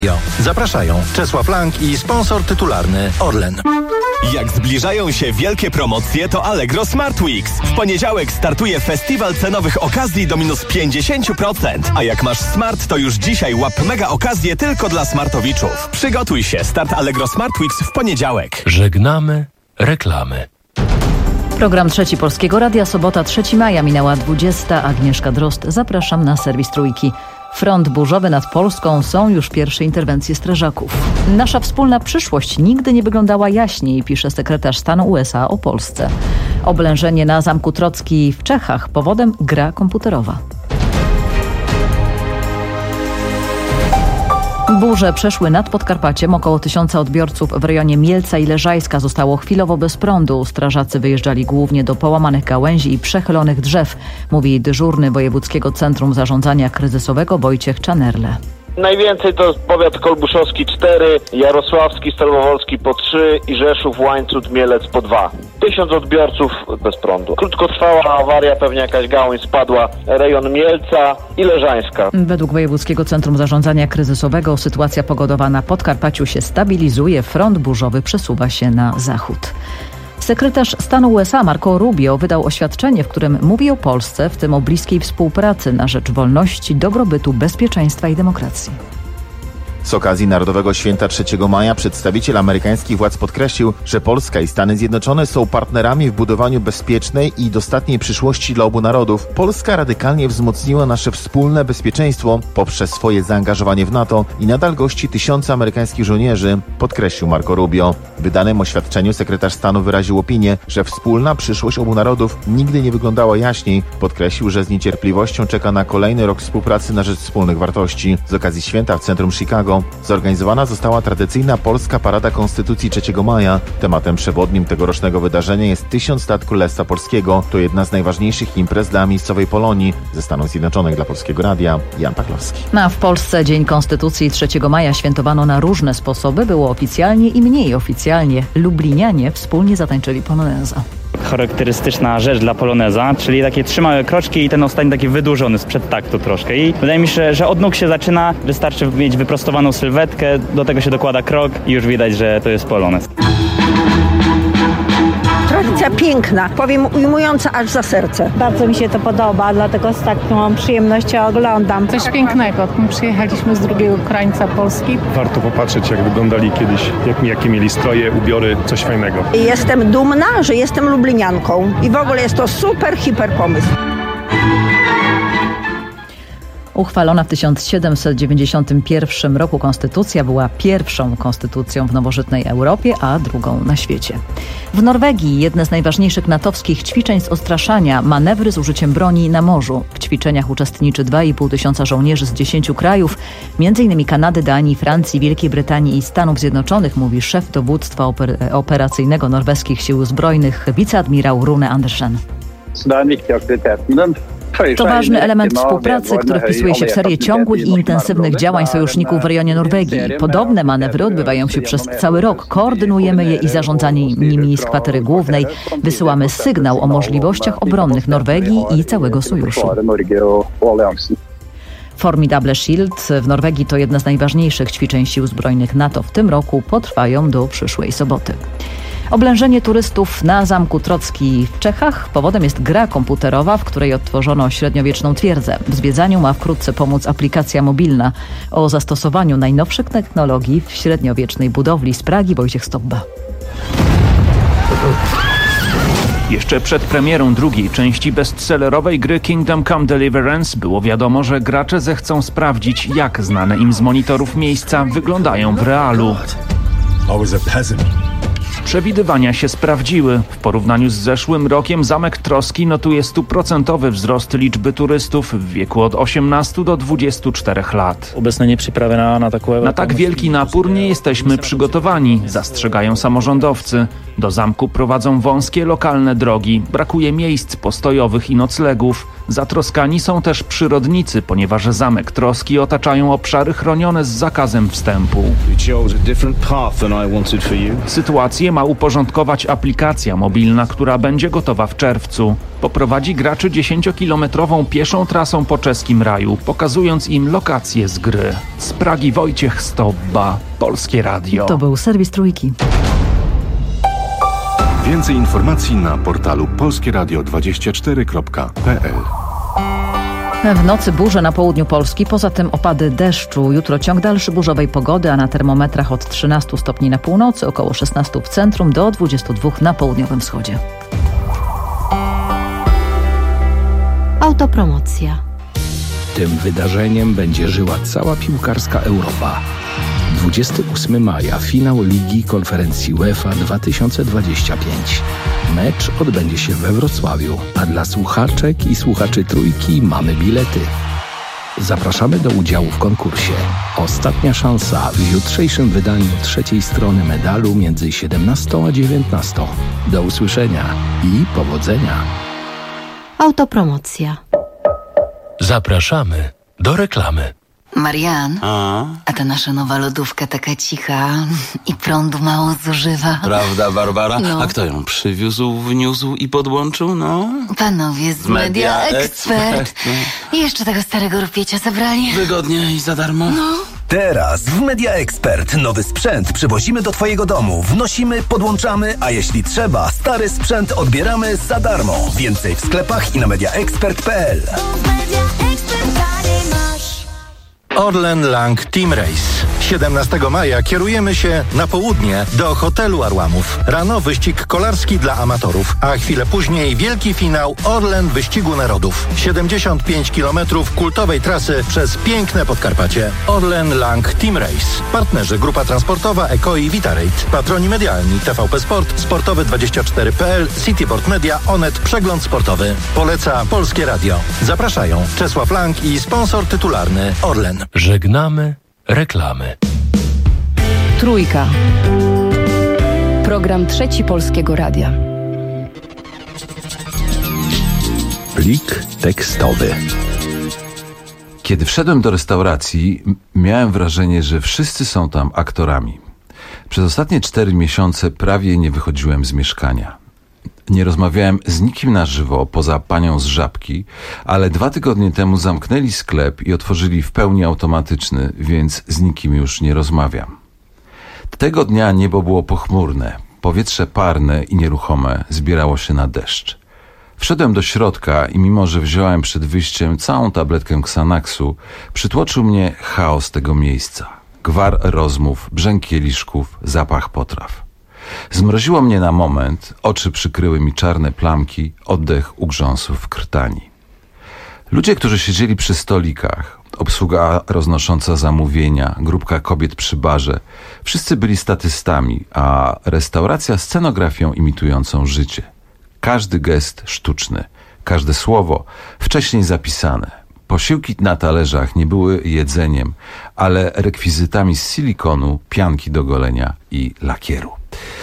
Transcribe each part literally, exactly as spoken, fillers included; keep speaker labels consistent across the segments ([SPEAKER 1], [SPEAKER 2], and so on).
[SPEAKER 1] Zapraszają Czesław Lang i sponsor tytularny Orlen.
[SPEAKER 2] Jak zbliżają się wielkie promocje, to Allegro Smart Weeks. W poniedziałek startuje festiwal cenowych okazji do minus pięćdziesiąt procent. A jak masz smart, to już dzisiaj łap mega okazję tylko dla smartowiczów. Przygotuj się, start Allegro Smart Weeks w poniedziałek.
[SPEAKER 3] Żegnamy reklamy.
[SPEAKER 4] Program Trzeci Polskiego Radia, sobota trzeciego maja, minęła dwudziesta. Agnieszka Drozd, zapraszam na serwis Trójki. Front burzowy nad Polską, są już pierwsze interwencje strażaków. Nasza wspólna przyszłość nigdy nie wyglądała jaśniej, pisze sekretarz stanu U S A o Polsce. Oblężenie na Zamku Trocki w Czechach, powodem gra komputerowa. Burze przeszły nad Podkarpaciem. Około tysiąca odbiorców w rejonie Mielca i Leżajska zostało chwilowo bez prądu. Strażacy wyjeżdżali głównie do połamanych gałęzi i przechylonych drzew, mówi dyżurny Wojewódzkiego Centrum Zarządzania Kryzysowego Wojciech Czanerle.
[SPEAKER 5] Najwięcej to powiat kolbuszowski cztery, jarosławski, stelmowolski po trzy i Rzeszów, Łańcut, Mielec po dwa. Tysiąc odbiorców bez prądu. Krótkotrwała awaria, pewnie jakaś gałąź spadła, rejon Mielca i Leżańska.
[SPEAKER 4] Według Wojewódzkiego Centrum Zarządzania Kryzysowego sytuacja pogodowa na Podkarpaciu się stabilizuje, front burzowy przesuwa się na zachód. Sekretarz stanu U S A Marco Rubio wydał oświadczenie, w którym mówi o Polsce, w tym o bliskiej współpracy na rzecz wolności, dobrobytu, bezpieczeństwa i demokracji.
[SPEAKER 6] Z okazji Narodowego Święta trzeciego maja przedstawiciel amerykańskich władz podkreślił, że Polska i Stany Zjednoczone są partnerami w budowaniu bezpiecznej i dostatniej przyszłości dla obu narodów. Polska radykalnie wzmocniła nasze wspólne bezpieczeństwo poprzez swoje zaangażowanie w NATO i nadal gości tysiące amerykańskich żołnierzy, podkreślił Marco Rubio. W wydanym oświadczeniu sekretarz stanu wyraził opinię, że wspólna przyszłość obu narodów nigdy nie wyglądała jaśniej. Podkreślił, że z niecierpliwością czeka na kolejny rok współpracy na rzecz wspólnych wartości. Z okazji święta w centrum Chicago zorganizowana została tradycyjna polska Parada Konstytucji trzeciego maja. Tematem przewodnim tegorocznego wydarzenia jest tysiąc lat Królestwa Polskiego. To jedna z najważniejszych imprez dla miejscowej Polonii. Ze Stanów Zjednoczonych dla Polskiego Radia, Jan Pachlowski.
[SPEAKER 4] A w Polsce Dzień Konstytucji trzeciego maja świętowano na różne sposoby. Było oficjalnie i mniej oficjalnie. Lublinianie wspólnie zatańczyli poloneza.
[SPEAKER 7] Charakterystyczna rzecz dla poloneza, czyli takie trzy małe kroczki i ten ostatni taki wydłużony sprzed taktu troszkę. I wydaje mi się, że od nóg się zaczyna, wystarczy mieć wyprostowaną sylwetkę, do tego się dokłada krok i już widać, że to jest polonez.
[SPEAKER 8] Tradycja piękna, powiem ujmująca aż za serce.
[SPEAKER 9] Bardzo mi się to podoba, dlatego z taką przyjemnością oglądam.
[SPEAKER 10] Coś pięknego. My przyjechaliśmy z drugiego krańca Polski.
[SPEAKER 11] Warto popatrzeć, jak wyglądali kiedyś, jak, jakie mieli stroje, ubiory, coś fajnego.
[SPEAKER 8] Jestem dumna, że jestem lublinianką i w ogóle jest to super, hiper pomysł.
[SPEAKER 4] Uchwalona w tysiąc siedemset dziewięćdziesiątym pierwszym roku konstytucja była pierwszą konstytucją w nowożytnej Europie, a drugą na świecie. W Norwegii jedne z najważniejszych natowskich ćwiczeń z odstraszania, manewry z użyciem broni na morzu. W ćwiczeniach uczestniczy dwa i pół tysiąca żołnierzy z dziesięciu krajów, m.in. Kanady, Danii, Francji, Wielkiej Brytanii i Stanów Zjednoczonych, mówi szef dowództwa oper- operacyjnego norweskich sił zbrojnych, wiceadmirał Rune Andersen. To ważny element współpracy, który wpisuje się w serię ciągłych i intensywnych działań sojuszników w rejonie Norwegii. Podobne manewry odbywają się przez cały rok. Koordynujemy je i zarządzanie nimi z kwatery głównej. Wysyłamy sygnał o możliwościach obronnych Norwegii i całego sojuszu. Formidable Shield w Norwegii to jedna z najważniejszych ćwiczeń sił zbrojnych NATO w tym roku. Potrwają do przyszłej soboty. Oblężenie turystów na Zamku Trocki w Czechach. Powodem jest gra komputerowa, w której odtworzono średniowieczną twierdzę. W zwiedzaniu ma wkrótce pomóc aplikacja mobilna. O zastosowaniu najnowszych technologii w średniowiecznej budowli z Pragi Wojciech Stobba.
[SPEAKER 12] Jeszcze przed premierą drugiej części bestsellerowej gry Kingdom Come Deliverance było wiadomo, że gracze zechcą sprawdzić, jak znane im z monitorów miejsca wyglądają w realu. Przewidywania się sprawdziły. W porównaniu z zeszłym rokiem Zamek Troski notuje stuprocentowy wzrost liczby turystów w wieku od osiemnastu do dwudziestu czterech lat.
[SPEAKER 7] Obecnie nie przyprawiona na taką...
[SPEAKER 12] Na tak wielki napór nie jesteśmy przygotowani, zastrzegają samorządowcy. Do zamku prowadzą wąskie lokalne drogi, brakuje miejsc postojowych i noclegów. Zatroskani są też przyrodnicy, ponieważ Zamek Troski otaczają obszary chronione z zakazem wstępu. Sytuację wydarzenie ma uporządkować aplikacja mobilna, która będzie gotowa w czerwcu. Poprowadzi graczy dziesięciokilometrową pieszą trasą po czeskim raju, pokazując im lokacje z gry. Z Pragi Wojciech Stobba, Polskie Radio.
[SPEAKER 4] To był serwis Trójki.
[SPEAKER 13] Więcej informacji na portalu polskieradio dwadzieścia cztery kropka p l.
[SPEAKER 4] W nocy burze na południu Polski, poza tym opady deszczu. Jutro ciąg dalszy burzowej pogody, a na termometrach od trzynastu stopni na północy, około szesnastu w centrum, do dwudziestu dwóch na południowym wschodzie.
[SPEAKER 14] Autopromocja.
[SPEAKER 3] Tym wydarzeniem będzie żyła cała piłkarska Europa. dwudziestego ósmego maja finał Ligi Konferencji UEFA dwa tysiące dwadzieścia pięć. Mecz odbędzie się we Wrocławiu, a dla słuchaczek i słuchaczy Trójki mamy bilety. Zapraszamy do udziału w konkursie. Ostatnia szansa w jutrzejszym wydaniu trzeciej strony medalu między siedemnastą a dziewiętnastą. Do usłyszenia i powodzenia.
[SPEAKER 14] Autopromocja.
[SPEAKER 3] Zapraszamy do reklamy.
[SPEAKER 15] Marian, a? a ta nasza nowa lodówka taka cicha i prądu mało zużywa.
[SPEAKER 16] Prawda, Barbara?
[SPEAKER 15] No.
[SPEAKER 16] A kto ją przywiózł, wniósł i podłączył, no?
[SPEAKER 15] Panowie z Media, Media Expert. I jeszcze tego starego rupiecia zabrali.
[SPEAKER 16] Wygodnie i za darmo.
[SPEAKER 15] No.
[SPEAKER 17] Teraz w Media Expert nowy sprzęt przywozimy do twojego domu. Wnosimy, podłączamy, a jeśli trzeba, stary sprzęt odbieramy za darmo. Więcej w sklepach i na media expert kropka p l.
[SPEAKER 1] Orlen Lang Team Race. siedemnastego maja kierujemy się na południe do hotelu Arłamów. Rano wyścig kolarski dla amatorów, a chwilę później wielki finał Orlen Wyścigu Narodów. siedemdziesiąt pięć kilometrów kultowej trasy przez piękne Podkarpacie. Orlen Lang Team Race. Partnerzy Grupa Transportowa Eko i Vitarate. Patroni medialni T V P Sport, Sportowy dwadzieścia cztery kropka p l, Cityport Media, Onet, Przegląd Sportowy. Poleca Polskie Radio. Zapraszają Czesław Lang i sponsor tytularny Orlen.
[SPEAKER 3] Żegnamy reklamy.
[SPEAKER 4] Trójka.
[SPEAKER 14] Program Trzeci Polskiego Radia.
[SPEAKER 3] Plik tekstowy.
[SPEAKER 18] Kiedy wszedłem do restauracji, miałem wrażenie, że wszyscy są tam aktorami. Przez ostatnie cztery miesiące prawie nie wychodziłem z mieszkania. Nie rozmawiałem z nikim na żywo, poza panią z Żabki, ale dwa tygodnie temu zamknęli sklep i otworzyli w pełni automatyczny, więc z nikim już nie rozmawiam. Tego dnia niebo było pochmurne, powietrze parne i nieruchome zbierało się na deszcz. Wszedłem do środka i mimo, że wziąłem przed wyjściem całą tabletkę Xanaxu, przytłoczył mnie chaos tego miejsca. Gwar rozmów, brzęk kieliszków, zapach potraw. Zmroziło mnie na moment, oczy przykryły mi czarne plamki, oddech ugrząsł w krtani. Ludzie, którzy siedzieli przy stolikach, obsługa roznosząca zamówienia, grupka kobiet przy barze, wszyscy byli statystami, a restauracja scenografią imitującą życie. Każdy gest sztuczny, każde słowo wcześniej zapisane. Posiłki na talerzach nie były jedzeniem, ale rekwizytami z silikonu, pianki do golenia i lakieru.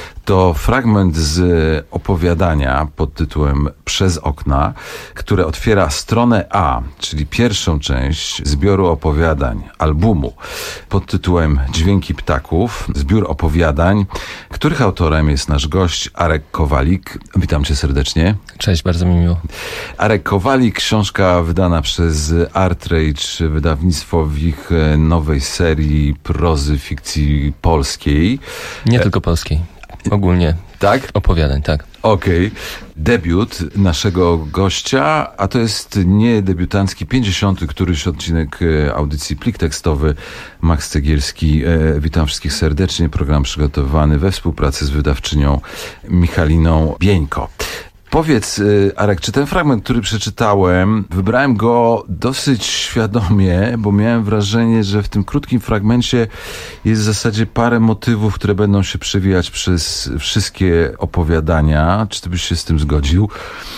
[SPEAKER 18] To fragment z opowiadania pod tytułem Przez okna, które otwiera stronę A, czyli pierwszą część zbioru opowiadań, albumu pod tytułem Dźwięki ptaków, zbiór opowiadań, których autorem jest nasz gość Arek Kowalik. Witam cię serdecznie.
[SPEAKER 19] Cześć, bardzo mi miło.
[SPEAKER 18] Arek Kowalik, książka wydana przez ArtRage, wydawnictwo w ich nowej serii prozy fikcji polskiej.
[SPEAKER 19] Nie tylko polskiej. Ogólnie.
[SPEAKER 18] Tak?
[SPEAKER 19] Opowiadań, tak.
[SPEAKER 18] Okej. Okay. Debiut naszego gościa, a to jest nie debiutancki, pięćdziesiąty któryś odcinek audycji Plik Tekstowy. Max Cegielski. Witam wszystkich serdecznie. Program przygotowany we współpracy z wydawczynią Michaliną Bieńko. Powiedz, Arek, czy ten fragment, który przeczytałem, wybrałem go dosyć świadomie, bo miałem wrażenie, że w tym krótkim fragmencie jest w zasadzie parę motywów, które będą się przewijać przez wszystkie opowiadania. Czy ty byś się z tym zgodził?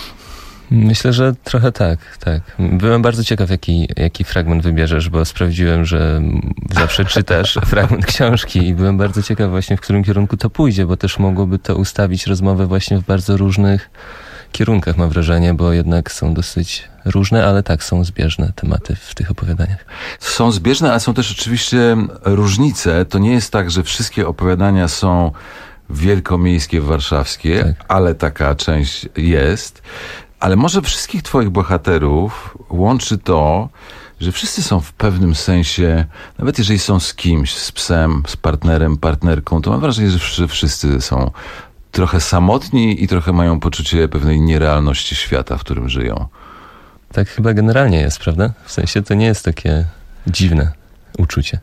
[SPEAKER 19] Myślę, że trochę tak, tak. Byłem bardzo ciekaw, jaki, jaki fragment wybierzesz, bo sprawdziłem, że zawsze czytasz fragment książki i byłem bardzo ciekaw właśnie, w którym kierunku to pójdzie, bo też mogłoby to ustawić rozmowę właśnie w bardzo różnych kierunkach, mam wrażenie, bo jednak są dosyć różne, ale tak, są zbieżne tematy w tych opowiadaniach.
[SPEAKER 18] Są zbieżne, ale są też oczywiście różnice. To nie jest tak, że wszystkie opowiadania są wielkomiejskie, warszawskie, tak. Ale taka część jest. Ale może wszystkich twoich bohaterów łączy to, że wszyscy są w pewnym sensie, nawet jeżeli są z kimś, z psem, z partnerem, partnerką, to mam wrażenie, że wszyscy są trochę samotni i trochę mają poczucie pewnej nierealności świata, w którym żyją.
[SPEAKER 19] Tak chyba generalnie jest, prawda? W sensie to nie jest takie dziwne uczucie.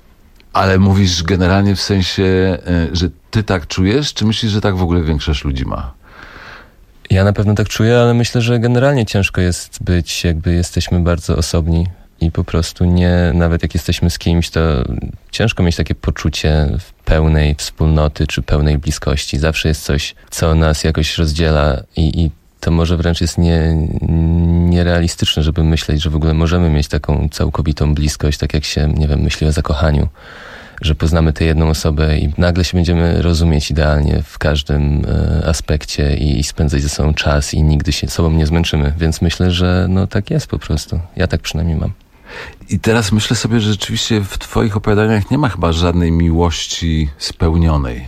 [SPEAKER 18] Ale mówisz generalnie w sensie, że ty tak czujesz, czy myślisz, że tak w ogóle większość ludzi ma?
[SPEAKER 19] Ja na pewno tak czuję, ale myślę, że generalnie ciężko jest być, jakby jesteśmy bardzo osobni i po prostu nie, nawet jak jesteśmy z kimś, to ciężko mieć takie poczucie pełnej wspólnoty czy pełnej bliskości. Zawsze jest coś, co nas jakoś rozdziela i, i to może wręcz jest nie, nierealistyczne, żeby myśleć, że w ogóle możemy mieć taką całkowitą bliskość, tak jak się, nie wiem, myśli o zakochaniu, że poznamy tę jedną osobę i nagle się będziemy rozumieć idealnie w każdym e, aspekcie i, i spędzać ze sobą czas i nigdy się sobą nie zmęczymy. Więc myślę, że no tak jest po prostu. Ja tak przynajmniej mam.
[SPEAKER 18] I teraz myślę sobie, że rzeczywiście w twoich opowiadaniach nie ma chyba żadnej miłości spełnionej.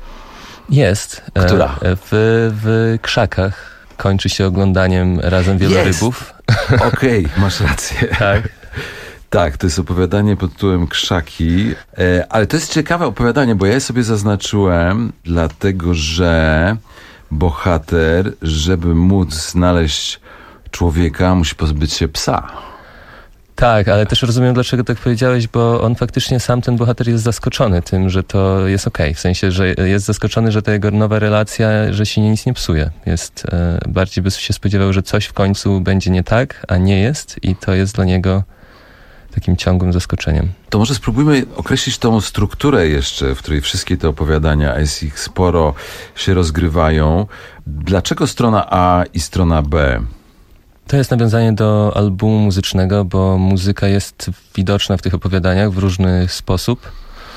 [SPEAKER 19] Jest.
[SPEAKER 18] Która?
[SPEAKER 19] E, w, w Krzakach kończy się oglądaniem razem wielorybów.
[SPEAKER 18] Okej, okay, masz rację.
[SPEAKER 19] Tak.
[SPEAKER 18] Tak, to jest opowiadanie pod tytułem Krzaki, e, ale to jest ciekawe opowiadanie, bo ja je sobie zaznaczyłem, dlatego że bohater, żeby móc znaleźć człowieka, musi pozbyć się psa.
[SPEAKER 19] Tak, ale też rozumiem, dlaczego tak powiedziałeś, bo on faktycznie sam, ten bohater, jest zaskoczony tym, że to jest okej. W sensie, że jest zaskoczony, że ta jego nowa relacja, że się nic nie psuje. Jest, e, bardziej by się spodziewał, że coś w końcu będzie nie tak, a nie jest i to jest dla niego takim ciągłym zaskoczeniem.
[SPEAKER 18] To może spróbujmy określić tą strukturę jeszcze, w której wszystkie te opowiadania, a jest ich sporo, się rozgrywają. Dlaczego strona A i strona B?
[SPEAKER 19] To jest nawiązanie do albumu muzycznego, bo muzyka jest widoczna w tych opowiadaniach w różny sposób.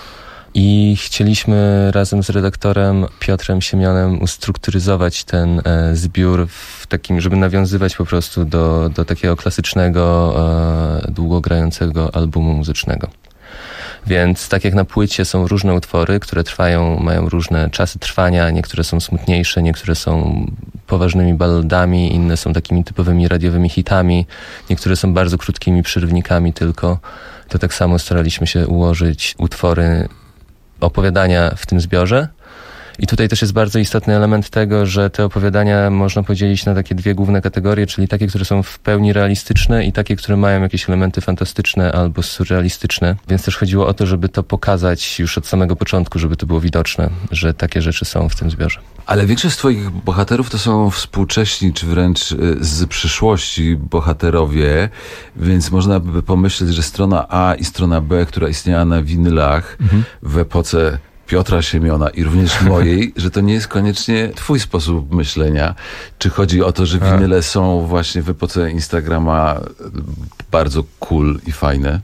[SPEAKER 19] I chcieliśmy razem z redaktorem Piotrem Siemionem ustrukturyzować ten e, zbiór w takim, żeby nawiązywać po prostu do, do takiego klasycznego, e, długogrającego albumu muzycznego. Więc tak jak na płycie są różne utwory, które trwają, mają różne czasy trwania, niektóre są smutniejsze, niektóre są poważnymi balladami, inne są takimi typowymi radiowymi hitami, niektóre są bardzo krótkimi przerywnikami tylko, to tak samo staraliśmy się ułożyć utwory, opowiadania w tym zbiorze. I tutaj też jest bardzo istotny element tego, że te opowiadania można podzielić na takie dwie główne kategorie, czyli takie, które są w pełni realistyczne i takie, które mają jakieś elementy fantastyczne albo surrealistyczne. Więc też chodziło o to, żeby to pokazać już od samego początku, żeby to było widoczne, że takie rzeczy są w tym zbiorze.
[SPEAKER 18] Ale większość twoich bohaterów to są współcześni, czy wręcz z przyszłości bohaterowie, więc można by pomyśleć, że strona A i strona B, która istniała na winylach mhm. w epoce Piotra Siemiona i również mojej, że to nie jest koniecznie twój sposób myślenia. Czy chodzi o to, że winyle są właśnie w epoce Instagrama bardzo cool i fajne?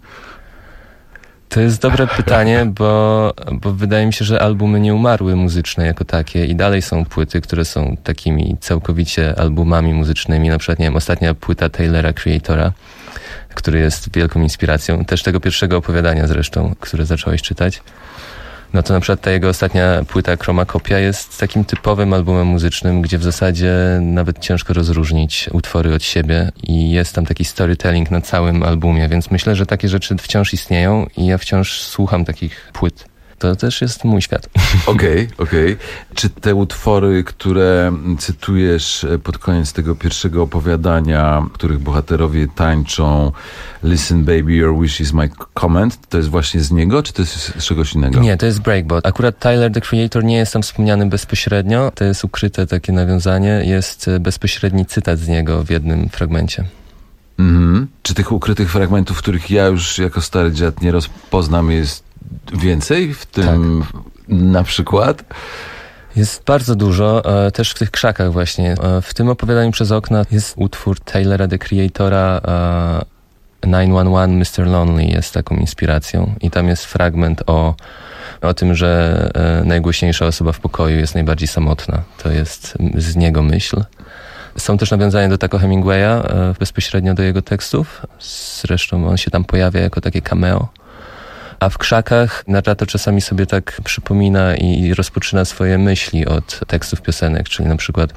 [SPEAKER 19] To jest dobre pytanie, bo, bo wydaje mi się, że albumy nie umarły muzyczne jako takie i dalej są płyty, które są takimi całkowicie albumami muzycznymi. Na przykład, nie wiem, ostatnia płyta Taylora Creatora, który jest wielką inspiracją, też tego pierwszego opowiadania zresztą, które zacząłeś czytać. No to na przykład ta jego ostatnia płyta Chromacopia jest takim typowym albumem muzycznym, gdzie w zasadzie nawet ciężko rozróżnić utwory od siebie i jest tam taki storytelling na całym albumie, więc myślę, że takie rzeczy wciąż istnieją i ja wciąż słucham takich płyt. To też jest mój świat.
[SPEAKER 18] Okej, okay, okej. Okay. Czy te utwory, które cytujesz pod koniec tego pierwszego opowiadania, których bohaterowie tańczą Listen baby, your wish is my comment, to jest właśnie z niego, czy to jest z czegoś innego?
[SPEAKER 19] Nie, to jest Breakbot. Akurat Tyler, the Creator, nie jest tam wspomniany bezpośrednio. To jest ukryte takie nawiązanie. Jest bezpośredni cytat z niego w jednym fragmencie.
[SPEAKER 18] Mhm. Czy tych ukrytych fragmentów, których ja już jako stary dziad nie rozpoznam, jest więcej w tym tak. Na przykład?
[SPEAKER 19] Jest bardzo dużo, też w tych Krzakach właśnie. W tym opowiadaniu przez okna jest utwór Taylora, the Creatora, nine one one mister Lonely jest taką inspiracją i tam jest fragment o, o tym, że najgłośniejsza osoba w pokoju jest najbardziej samotna. To jest z niego myśl. Są też nawiązania do Taco Hemingwaya bezpośrednio do jego tekstów. Zresztą on się tam pojawia jako takie cameo. A w krzakach Narrator czasami sobie tak przypomina i rozpoczyna swoje myśli od tekstów piosenek, czyli na przykład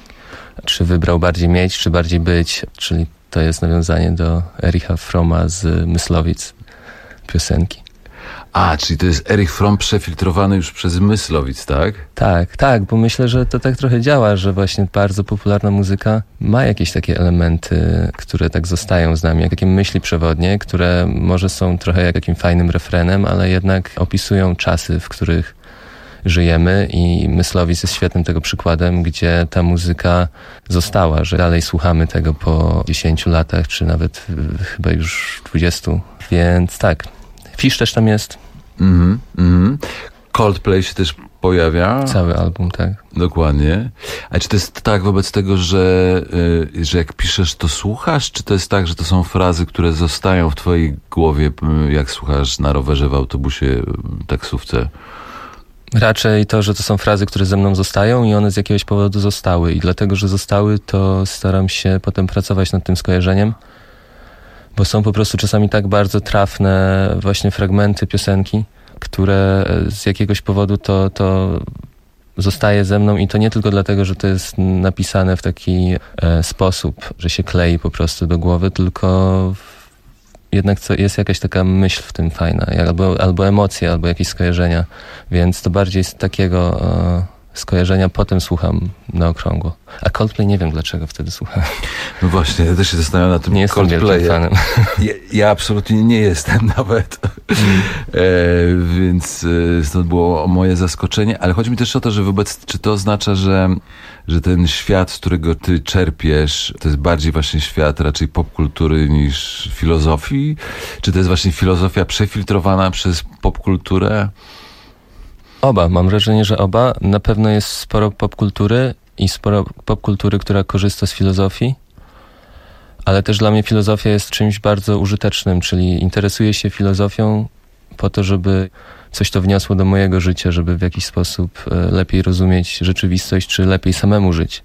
[SPEAKER 19] czy wybrał bardziej mieć, czy bardziej być, czyli to jest nawiązanie do Ericha Froma z Myslowic, piosenki.
[SPEAKER 18] A, czyli to jest Erich Fromm przefiltrowany już przez Myslowic, tak?
[SPEAKER 19] Tak, tak, bo myślę, że to tak trochę działa, że właśnie bardzo popularna muzyka ma jakieś takie elementy, które tak zostają z nami, jak takie myśli przewodnie, które może są trochę jak takim fajnym refrenem, ale jednak opisują czasy, w których żyjemy i Myslowic jest świetnym tego przykładem, gdzie ta muzyka została, że dalej słuchamy tego po dziesięciu latach, czy nawet chyba już dwudziestu, więc tak. Fish też tam jest.
[SPEAKER 18] Mhm, mhm. Coldplay się też pojawia.
[SPEAKER 19] Cały album, tak.
[SPEAKER 18] Dokładnie. A czy to jest tak wobec tego, że, yy, że jak piszesz, to słuchasz? Czy to jest tak, że to są frazy, które zostają w twojej głowie, jak słuchasz na rowerze, w autobusie, taksówce?
[SPEAKER 19] Raczej to, że to są frazy, które ze mną zostają i one z jakiegoś powodu zostały. I dlatego, że zostały, to staram się potem pracować nad tym skojarzeniem. Bo są po prostu czasami tak bardzo trafne właśnie fragmenty piosenki, które z jakiegoś powodu to, to zostaje ze mną i to nie tylko dlatego, że to jest napisane w taki e, sposób, że się klei po prostu do głowy, tylko jednak co, jest jakaś taka myśl w tym fajna, albo, albo emocje, albo jakieś skojarzenia, więc to bardziej z takiego e, skojarzenia potem słucham na okrągło. A Coldplay nie wiem dlaczego wtedy słucham.
[SPEAKER 18] No właśnie, ja też się zastanawiam na tym.
[SPEAKER 19] Nie jestem wielkim fanem.
[SPEAKER 18] Ja, ja absolutnie nie jestem nawet. Mm. E, więc e, stąd było moje zaskoczenie, ale chodzi mi też o to, że wobec, czy to oznacza, że, że ten świat, z którego ty czerpiesz, to jest bardziej właśnie świat raczej popkultury niż filozofii? Czy to jest właśnie filozofia przefiltrowana przez popkulturę?
[SPEAKER 19] Oba. Mam wrażenie, że oba. Na pewno jest sporo popkultury i sporo popkultury, która korzysta z filozofii, ale też dla mnie filozofia jest czymś bardzo użytecznym, czyli interesuję się filozofią po to, żeby coś to wniosło do mojego życia, żeby w jakiś sposób lepiej rozumieć rzeczywistość, czy lepiej samemu żyć.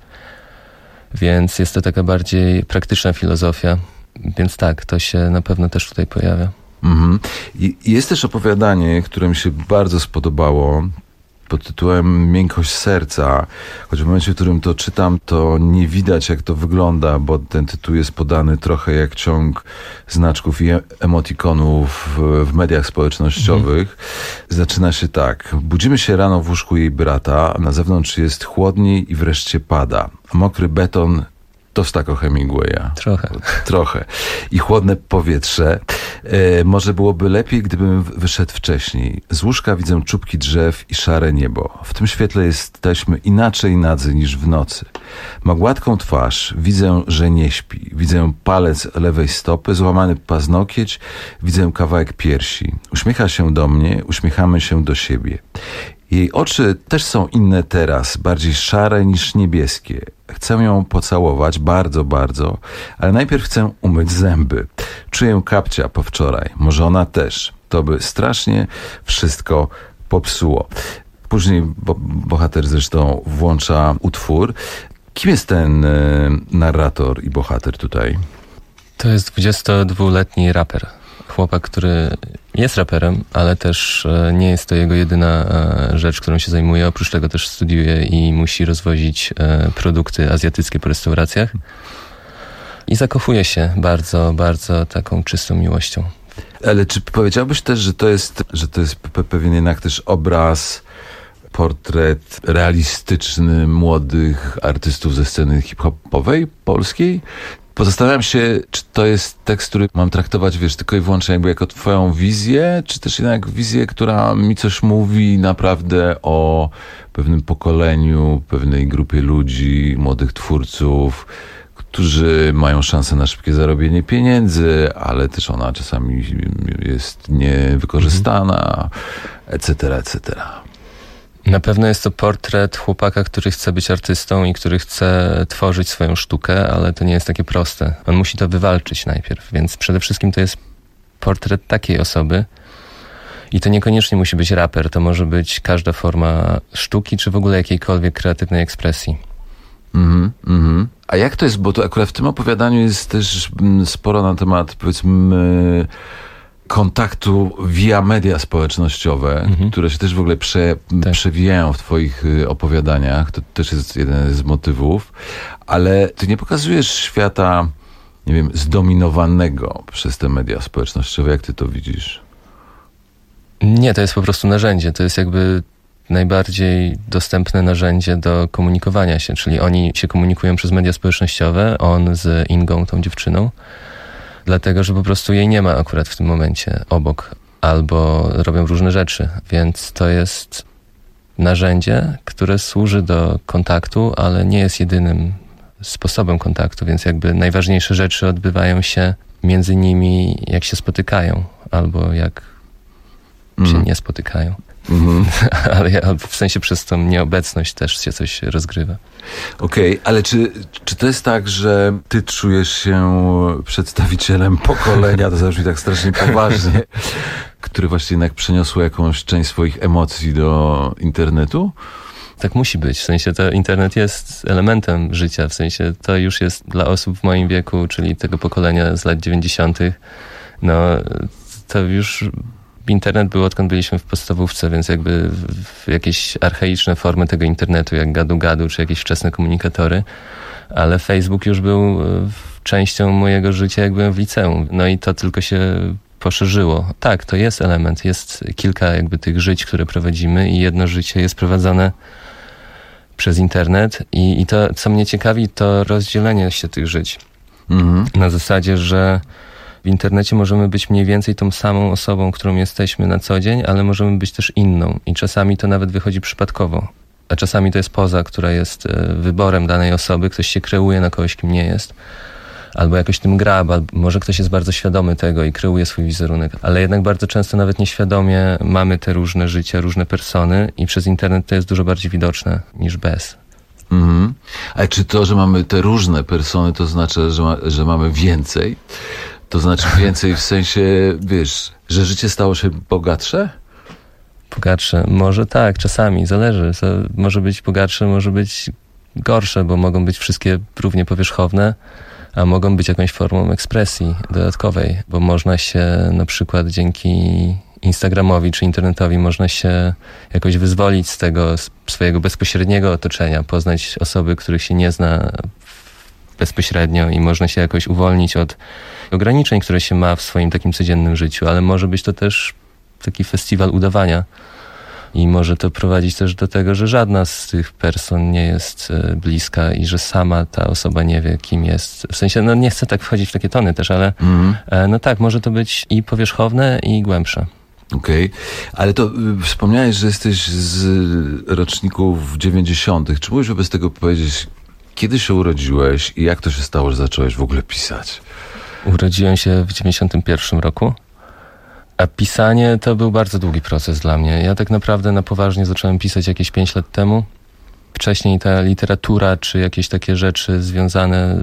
[SPEAKER 19] Więc jest to taka bardziej praktyczna filozofia, więc tak, to się na pewno też tutaj pojawia.
[SPEAKER 18] Mhm. I jest też opowiadanie, które mi się bardzo spodobało, pod tytułem Miękkość serca, choć w momencie, w którym to czytam, to nie widać, jak to wygląda, bo ten tytuł jest podany trochę jak ciąg znaczków i emotikonów w, w mediach społecznościowych. Mhm. Zaczyna się tak. Budzimy się rano w łóżku jej brata, a na zewnątrz jest chłodniej i wreszcie pada. Mokry beton to wstako Hemingwaya.
[SPEAKER 19] Trochę.
[SPEAKER 18] Trochę. I chłodne powietrze. E, może byłoby lepiej, gdybym wyszedł wcześniej. Z łóżka widzę czubki drzew i szare niebo. W tym świetle jesteśmy inaczej nadzy niż w nocy. Ma gładką twarz. Widzę, że nie śpi. Widzę palec lewej stopy, złamany paznokieć. Widzę kawałek piersi. Uśmiecha się do mnie, uśmiechamy się do siebie. Jej oczy też są inne teraz, bardziej szare niż niebieskie. Chcę ją pocałować, bardzo, bardzo, ale najpierw chcę umyć zęby. Czuję kapcia po wczoraj, może ona też. To by strasznie wszystko popsuło. Później bo, bohater zresztą włącza utwór. Kim jest ten y, narrator i bohater tutaj?
[SPEAKER 19] To jest dwudziestodwuletni raper. Chłopak, który jest raperem, ale też nie jest to jego jedyna rzecz, którą się zajmuje. Oprócz tego też studiuje i musi rozwozić produkty azjatyckie po restauracjach. I zakochuje się bardzo, bardzo taką czystą miłością.
[SPEAKER 18] Ale czy powiedziałbyś też, że to jest, że to jest pewien jednak też obraz, portret realistyczny młodych artystów ze sceny hip-hopowej polskiej? Pozastanawiam się, czy to jest tekst, który mam traktować, wiesz, tylko i wyłącznie jakby jako twoją wizję, czy też jednak wizję, która mi coś mówi naprawdę o pewnym pokoleniu, pewnej grupie ludzi, młodych twórców, którzy mają szansę na szybkie zarobienie pieniędzy, ale też ona czasami jest niewykorzystana, et cetera, et cetera.
[SPEAKER 19] Na pewno jest to portret chłopaka, który chce być artystą i który chce tworzyć swoją sztukę, ale to nie jest takie proste. On musi to wywalczyć najpierw, więc przede wszystkim to jest portret takiej osoby. I to niekoniecznie musi być raper, to może być każda forma sztuki, czy w ogóle jakiejkolwiek kreatywnej ekspresji.
[SPEAKER 18] Mhm, mhm. A jak to jest, bo to akurat w tym opowiadaniu jest też sporo na temat, powiedzmy, kontaktu via media społecznościowe, mhm. które się też w ogóle prze, tak. przewijają w twoich opowiadaniach. To też jest jeden z motywów. Ale ty nie pokazujesz świata, nie wiem, zdominowanego przez te media społecznościowe. Jak ty to widzisz?
[SPEAKER 19] Nie, to jest po prostu narzędzie. To jest jakby najbardziej dostępne narzędzie do komunikowania się. Czyli oni się komunikują przez media społecznościowe, on z Ingą, tą dziewczyną, dlatego, że po prostu jej nie ma akurat w tym momencie obok, albo robią różne rzeczy, więc to jest narzędzie, które służy do kontaktu, ale nie jest jedynym sposobem kontaktu, więc jakby najważniejsze rzeczy odbywają się między nimi, jak się spotykają, albo jak mm. się nie spotykają. Mm-hmm. Ale ja, w sensie przez tą nieobecność też się coś rozgrywa.
[SPEAKER 18] Okej, okay, ale czy, czy to jest tak, że ty czujesz się przedstawicielem pokolenia, to zabrzmi tak strasznie poważnie, który właśnie jednak przeniosło jakąś część swoich emocji do internetu?
[SPEAKER 19] Tak musi być. W sensie to internet jest elementem życia. W sensie to już jest dla osób w moim wieku, czyli tego pokolenia z lat dziewięćdziesiątych. No to już internet był, odkąd byliśmy w podstawówce, więc jakby w jakieś archaiczne formy tego internetu, jak gadu-gadu, czy jakieś wczesne komunikatory. Ale Facebook już był częścią mojego życia, jak byłem w liceum. No i to tylko się poszerzyło. Tak, to jest element. Jest kilka jakby tych żyć, które prowadzimy i jedno życie jest prowadzone przez internet i, i to, co mnie ciekawi, to rozdzielenie się tych żyć. Mhm. Na zasadzie, że w internecie możemy być mniej więcej tą samą osobą, którą jesteśmy na co dzień, ale możemy być też inną i czasami to nawet wychodzi przypadkowo. A czasami to jest poza, która jest wyborem danej osoby, ktoś się kreuje na kogoś, kim nie jest. Albo jakoś tym gra, albo może ktoś jest bardzo świadomy tego i kreuje swój wizerunek, ale jednak bardzo często nawet nieświadomie mamy te różne życia, różne persony i przez internet to jest dużo bardziej widoczne niż bez.
[SPEAKER 18] Mhm. A czy to, że mamy te różne persony, to znaczy, że, ma, że mamy więcej? To znaczy więcej w sensie, wiesz, że życie stało się bogatsze?
[SPEAKER 19] Bogatsze? Może tak, czasami, zależy. To może być bogatsze, może być gorsze, bo mogą być wszystkie równie powierzchowne, a mogą być jakąś formą ekspresji dodatkowej, bo można się na przykład dzięki Instagramowi czy internetowi można się jakoś wyzwolić z tego swojego bezpośredniego otoczenia, poznać osoby, których się nie zna bezpośrednio i można się jakoś uwolnić od ograniczeń, które się ma w swoim takim codziennym życiu, ale może być to też taki festiwal udawania. I może to prowadzić też do tego, że żadna z tych person nie jest bliska i że sama ta osoba nie wie, kim jest. W sensie, no nie chcę tak wchodzić w takie tony też, ale mm. no tak, może to być i powierzchowne, i głębsze.
[SPEAKER 18] Okej, okay. Ale to y, wspomniałeś, że jesteś z roczników dziewięćdziesiątych. Czy mógłbyś wobec tego powiedzieć, kiedy się urodziłeś i jak to się stało, że zacząłeś w ogóle pisać?
[SPEAKER 19] Urodziłem się w dziewięćdziesiątym pierwszym roku. A pisanie to był bardzo długi proces dla mnie. Ja tak naprawdę na poważnie zacząłem pisać jakieś pięć lat temu. Wcześniej ta literatura, czy jakieś takie rzeczy związane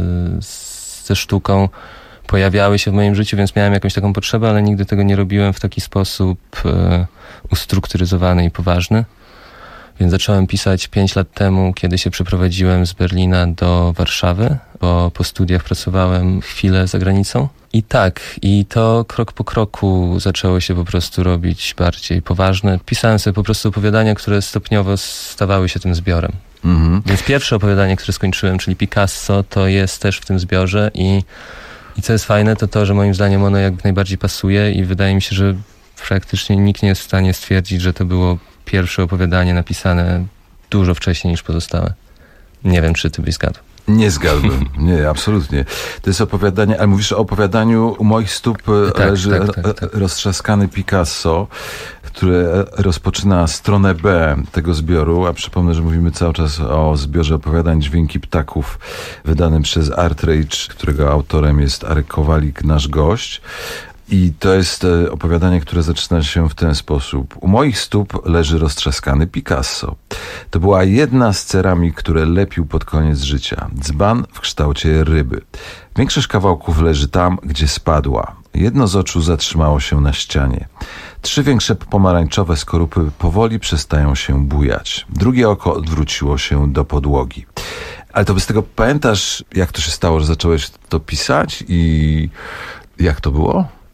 [SPEAKER 19] ze sztuką pojawiały się w moim życiu, więc miałem jakąś taką potrzebę, ale nigdy tego nie robiłem w taki sposób ustrukturyzowany i poważny. Więc zacząłem pisać pięć lat temu, kiedy się przeprowadziłem z Berlina do Warszawy, bo po studiach pracowałem chwilę za granicą. I tak, i to krok po kroku zaczęło się po prostu robić bardziej poważne. Pisałem sobie po prostu opowiadania, które stopniowo stawały się tym zbiorem. Mhm. Więc pierwsze opowiadanie, które skończyłem, czyli Picasso, to jest też w tym zbiorze i, i co jest fajne, to to, że moim zdaniem ono jak najbardziej pasuje i wydaje mi się, że praktycznie nikt nie jest w stanie stwierdzić, że to było pierwsze opowiadanie napisane dużo wcześniej niż pozostałe. Nie wiem, czy ty byś zgadł.
[SPEAKER 18] Nie zgadłem. Nie, absolutnie. To jest opowiadanie, ale mówisz o opowiadaniu U moich stóp tak, leży tak, tak, tak. roztrzaskany Picasso, które rozpoczyna stronę B tego zbioru, a przypomnę, że mówimy cały czas o zbiorze opowiadań Dźwięki ptaków wydanym przez Artrage, którego autorem jest Arek Kowalik, nasz gość. I to jest opowiadanie, które zaczyna się w ten sposób. U moich stóp leży roztrzaskany Picasso. To była jedna z ceramik, które lepił pod koniec życia. Dzban w kształcie ryby. Większość kawałków leży tam, gdzie spadła. Jedno z oczu zatrzymało się na ścianie. Trzy większe pomarańczowe skorupy powoli przestają się bujać. Drugie oko odwróciło się do podłogi. Ale to bez tego pamiętasz, jak to się stało, że zacząłeś to pisać i jak to było?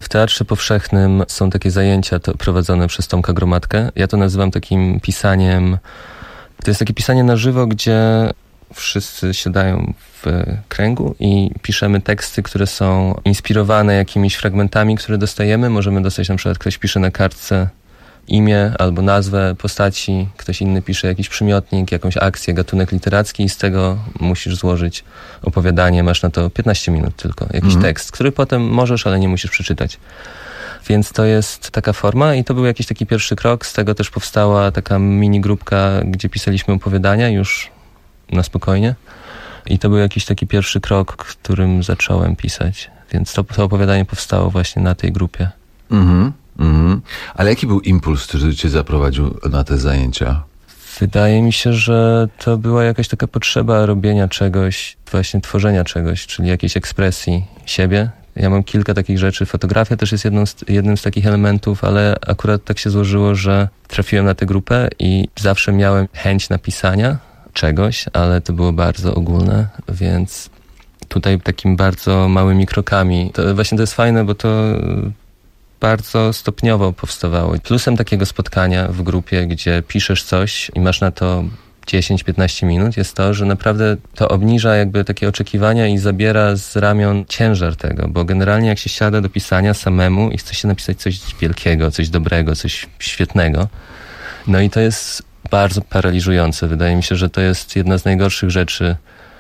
[SPEAKER 19] W Teatrze Powszechnym są takie zajęcia to prowadzone przez Tomka Gromadkę. Ja to nazywam takim pisaniem, to jest takie pisanie na żywo, gdzie wszyscy siadają w kręgu i piszemy teksty, które są inspirowane jakimiś fragmentami, które dostajemy. Możemy dostać, na przykład ktoś pisze na kartce imię albo nazwę postaci, ktoś inny pisze jakiś przymiotnik, jakąś akcję, gatunek literacki i z tego musisz złożyć opowiadanie. Masz na to piętnaście minut tylko. Jakiś mhm. tekst, który potem możesz, ale nie musisz przeczytać. Więc to jest taka forma i to był jakiś taki pierwszy krok. Z tego też powstała taka mini grupka, gdzie pisaliśmy opowiadania już na spokojnie. I to był jakiś taki pierwszy krok, którym zacząłem pisać. Więc to, to opowiadanie powstało właśnie na tej grupie.
[SPEAKER 18] Mhm. Mhm. Ale jaki był impuls, który cię zaprowadził na te zajęcia?
[SPEAKER 19] Wydaje mi się, że to była jakaś taka potrzeba robienia czegoś, właśnie tworzenia czegoś, czyli jakiejś ekspresji siebie. Ja mam kilka takich rzeczy. Fotografia też jest jedną z, jednym z takich elementów, ale akurat tak się złożyło, że trafiłem na tę grupę i zawsze miałem chęć napisania czegoś, ale to było bardzo ogólne, więc tutaj takimi bardzo małymi krokami. To właśnie to jest fajne, bo to bardzo stopniowo powstawało. Plusem takiego spotkania w grupie, gdzie piszesz coś i masz na to dziesięć piętnaście minut, jest to, że naprawdę to obniża jakby takie oczekiwania i zabiera z ramion ciężar tego, bo generalnie jak się siada do pisania samemu i chce się napisać coś wielkiego, coś dobrego, coś świetnego, no i to jest bardzo paraliżujące. Wydaje mi się, że to jest jedna z najgorszych rzeczy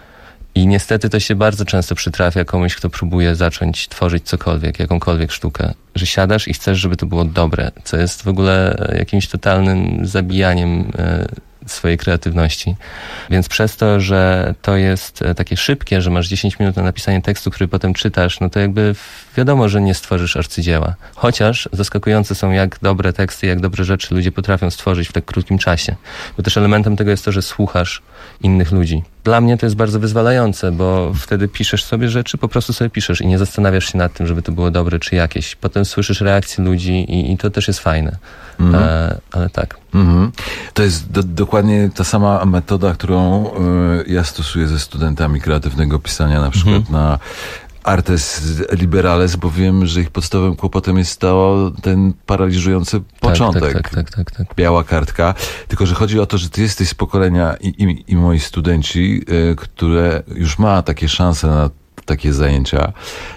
[SPEAKER 19] i niestety to się bardzo często przytrafia komuś, kto próbuje zacząć tworzyć cokolwiek, jakąkolwiek sztukę, że siadasz i chcesz, żeby to było dobre, co jest w ogóle jakimś totalnym zabijaniem e, swojej kreatywności. Więc przez to, że to jest takie szybkie, że masz dziesięć minut na napisanie tekstu, który potem czytasz, no to jakby wiadomo, że nie stworzysz arcydzieła. Chociaż zaskakujące są, jak dobre teksty, jak dobre rzeczy ludzie potrafią stworzyć w tak krótkim czasie. Bo też elementem tego jest to, że słuchasz innych ludzi. Dla mnie to jest bardzo wyzwalające, bo wtedy piszesz sobie rzeczy, po prostu sobie piszesz i nie zastanawiasz się nad tym, żeby to było dobre czy jakieś. Potem słyszysz reakcje ludzi i, i to też jest fajne. Mhm. E, ale tak.
[SPEAKER 18] Mhm. To jest do, dokładnie ta sama metoda, którą y, ja stosuję ze studentami kreatywnego pisania, na przykład mhm. na Artes Liberales, bo wiem, że ich podstawowym kłopotem jest to ten paraliżujący początek.
[SPEAKER 19] Tak, tak, tak, tak, tak, tak.
[SPEAKER 18] Biała kartka. Tylko, że chodzi o to, że ty jesteś z pokolenia i, i, i moi studenci, y, które już ma takie szanse na takie zajęcia,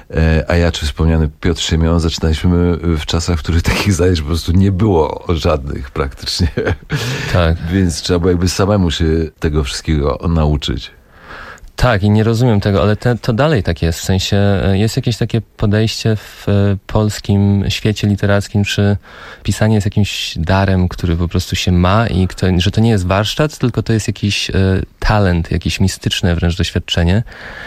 [SPEAKER 18] a ja, czy wspomniany Piotr Siemion, zaczynaliśmy w czasach, w których takich zajęć po prostu nie było żadnych praktycznie.
[SPEAKER 19] Tak.
[SPEAKER 18] Więc trzeba było jakby samemu się tego wszystkiego nauczyć.
[SPEAKER 19] Tak, i nie rozumiem tego, ale te, to dalej tak jest. W sensie jest jakieś takie podejście w polskim świecie literackim, czy pisanie jest jakimś darem, który po prostu się ma i kto, że to nie jest warsztat, tylko to jest jakiś e, talent, jakieś mistyczne wręcz doświadczenie.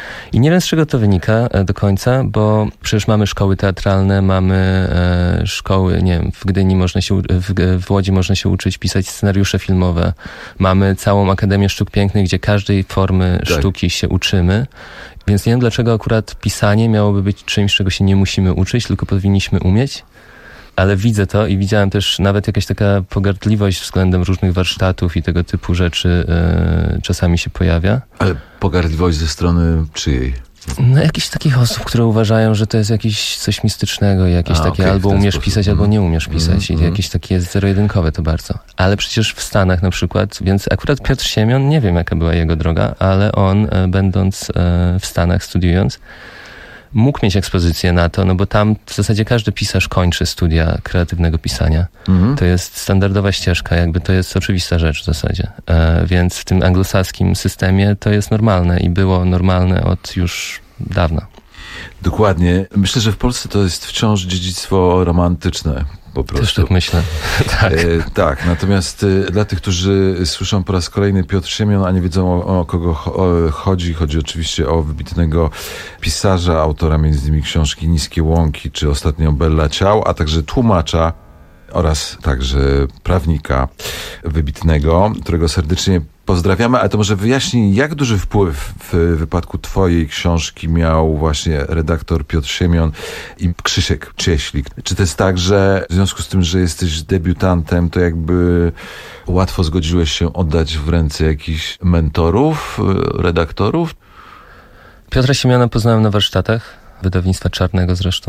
[SPEAKER 19] I nie wiem, z czego to wynika do końca, bo przecież mamy szkoły teatralne, mamy e, szkoły, nie wiem, w Gdyni można się, w, w Łodzi można się uczyć pisać scenariusze filmowe. Mamy całą Akademię Sztuk Pięknych, gdzie każdej formy tak. sztuki się uczymy, więc nie wiem, dlaczego akurat pisanie miałoby być czymś, czego się nie musimy uczyć, tylko powinniśmy umieć, ale widzę to i widziałem też nawet jakaś taka pogardliwość względem różnych warsztatów i tego typu rzeczy yy, czasami się pojawia.
[SPEAKER 18] Ale pogardliwość ze strony czyjej?
[SPEAKER 19] No jakichś takich osób, które uważają, że to jest jakieś coś mistycznego, jakieś
[SPEAKER 18] A,
[SPEAKER 19] takie
[SPEAKER 18] okay,
[SPEAKER 19] albo umiesz
[SPEAKER 18] sposób.
[SPEAKER 19] pisać, albo nie umiesz pisać
[SPEAKER 18] mm,
[SPEAKER 19] i jakieś takie jest zero-jedynkowe to bardzo. Ale przecież w Stanach na przykład, więc akurat Piotr Siemion, nie wiem jaka była jego droga, ale on e, będąc e, w Stanach studiując, mógł mieć ekspozycję na to, no bo tam w zasadzie każdy pisarz kończy studia kreatywnego pisania. Mhm. To jest standardowa ścieżka, jakby to jest oczywista rzecz w zasadzie. E, więc w tym anglosaskim systemie to jest normalne i było normalne od już dawna.
[SPEAKER 18] Dokładnie. Myślę, że w Polsce to jest wciąż dziedzictwo romantyczne. Po prostu.
[SPEAKER 19] Też tak myślę. tak.
[SPEAKER 18] E, tak, natomiast e, dla tych, którzy słyszą po raz kolejny Piotr Siemion, a nie wiedzą o, o kogo o, chodzi, chodzi oczywiście o wybitnego pisarza, autora między innymi książki Niskie Łąki, czy ostatnio Bella Ciał, a także tłumacza oraz także prawnika wybitnego, którego serdecznie pozdrawiamy, ale to może wyjaśnij, jak duży wpływ w wypadku twojej książki miał właśnie redaktor Piotr Siemion i Krzysiek Cieślik. Czy to jest tak, że w związku z tym, że jesteś debiutantem, to jakby łatwo zgodziłeś się oddać w ręce jakichś mentorów, redaktorów?
[SPEAKER 19] Piotra Siemiona poznałem na warsztatach, wydawnictwa Czarnego zresztą.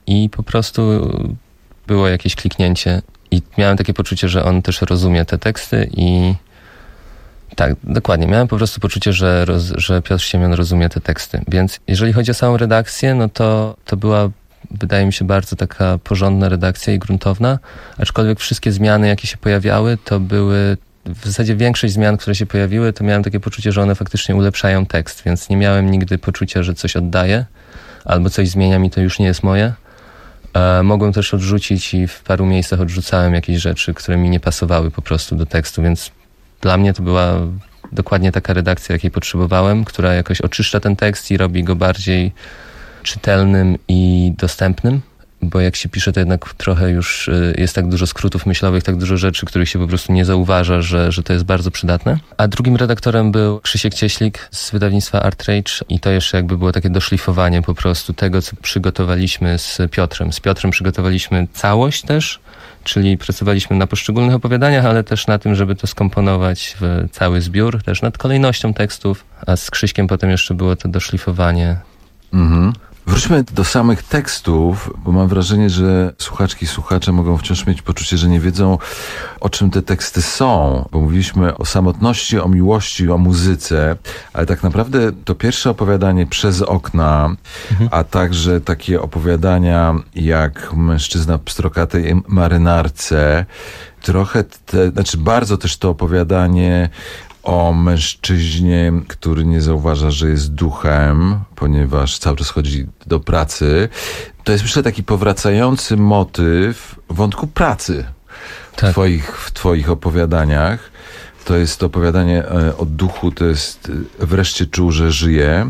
[SPEAKER 19] i po prostu było jakieś kliknięcie i miałem takie poczucie, że on też rozumie te teksty i tak, dokładnie. Miałem po prostu poczucie, że, roz, że Piotr Siemion rozumie te teksty. Więc jeżeli chodzi o samą redakcję, no to, to była, wydaje mi się, bardzo taka porządna redakcja i gruntowna, aczkolwiek wszystkie zmiany, jakie się pojawiały, to były w zasadzie większość zmian, które się pojawiły, to miałem takie poczucie, że one faktycznie ulepszają tekst, więc nie miałem nigdy poczucia, że coś oddaję albo coś zmieniam i to już nie jest moje. E, mogłem też odrzucić i w paru miejscach odrzucałem jakieś rzeczy, które mi nie pasowały po prostu do tekstu, więc dla mnie to była dokładnie taka redakcja, jakiej potrzebowałem, która jakoś oczyszcza ten tekst i robi go bardziej czytelnym i dostępnym, bo jak się pisze, to jednak trochę już jest tak dużo skrótów myślowych, tak dużo rzeczy, których się po prostu nie zauważa, że, że to jest bardzo przydatne. A drugim redaktorem był Krzysiek Cieślik z wydawnictwa Art Rage i to jeszcze jakby było takie doszlifowanie po prostu tego, co przygotowaliśmy z Piotrem. Z Piotrem przygotowaliśmy całość też, czyli pracowaliśmy na poszczególnych opowiadaniach, ale też na tym, żeby to skomponować w cały zbiór, też nad kolejnością tekstów, a z Krzyśkiem potem jeszcze było to doszlifowanie.
[SPEAKER 18] Mhm. Wróćmy do samych tekstów, bo mam wrażenie, że słuchaczki i słuchacze mogą wciąż mieć poczucie, że nie wiedzą, o czym te teksty są. Bo mówiliśmy o samotności, o miłości, o muzyce, ale tak naprawdę to pierwsze opowiadanie Przez okna, mhm. a także takie opowiadania jak Mężczyzna w pstrokatej marynarce, trochę, te, znaczy bardzo też to opowiadanie o mężczyźnie, który nie zauważa, że jest duchem, ponieważ cały czas chodzi do pracy. To jest, myślę, taki powracający motyw wątku pracy tak. w, twoich, w twoich opowiadaniach. To jest opowiadanie o duchu, to jest Wreszcie czuł, że żyje.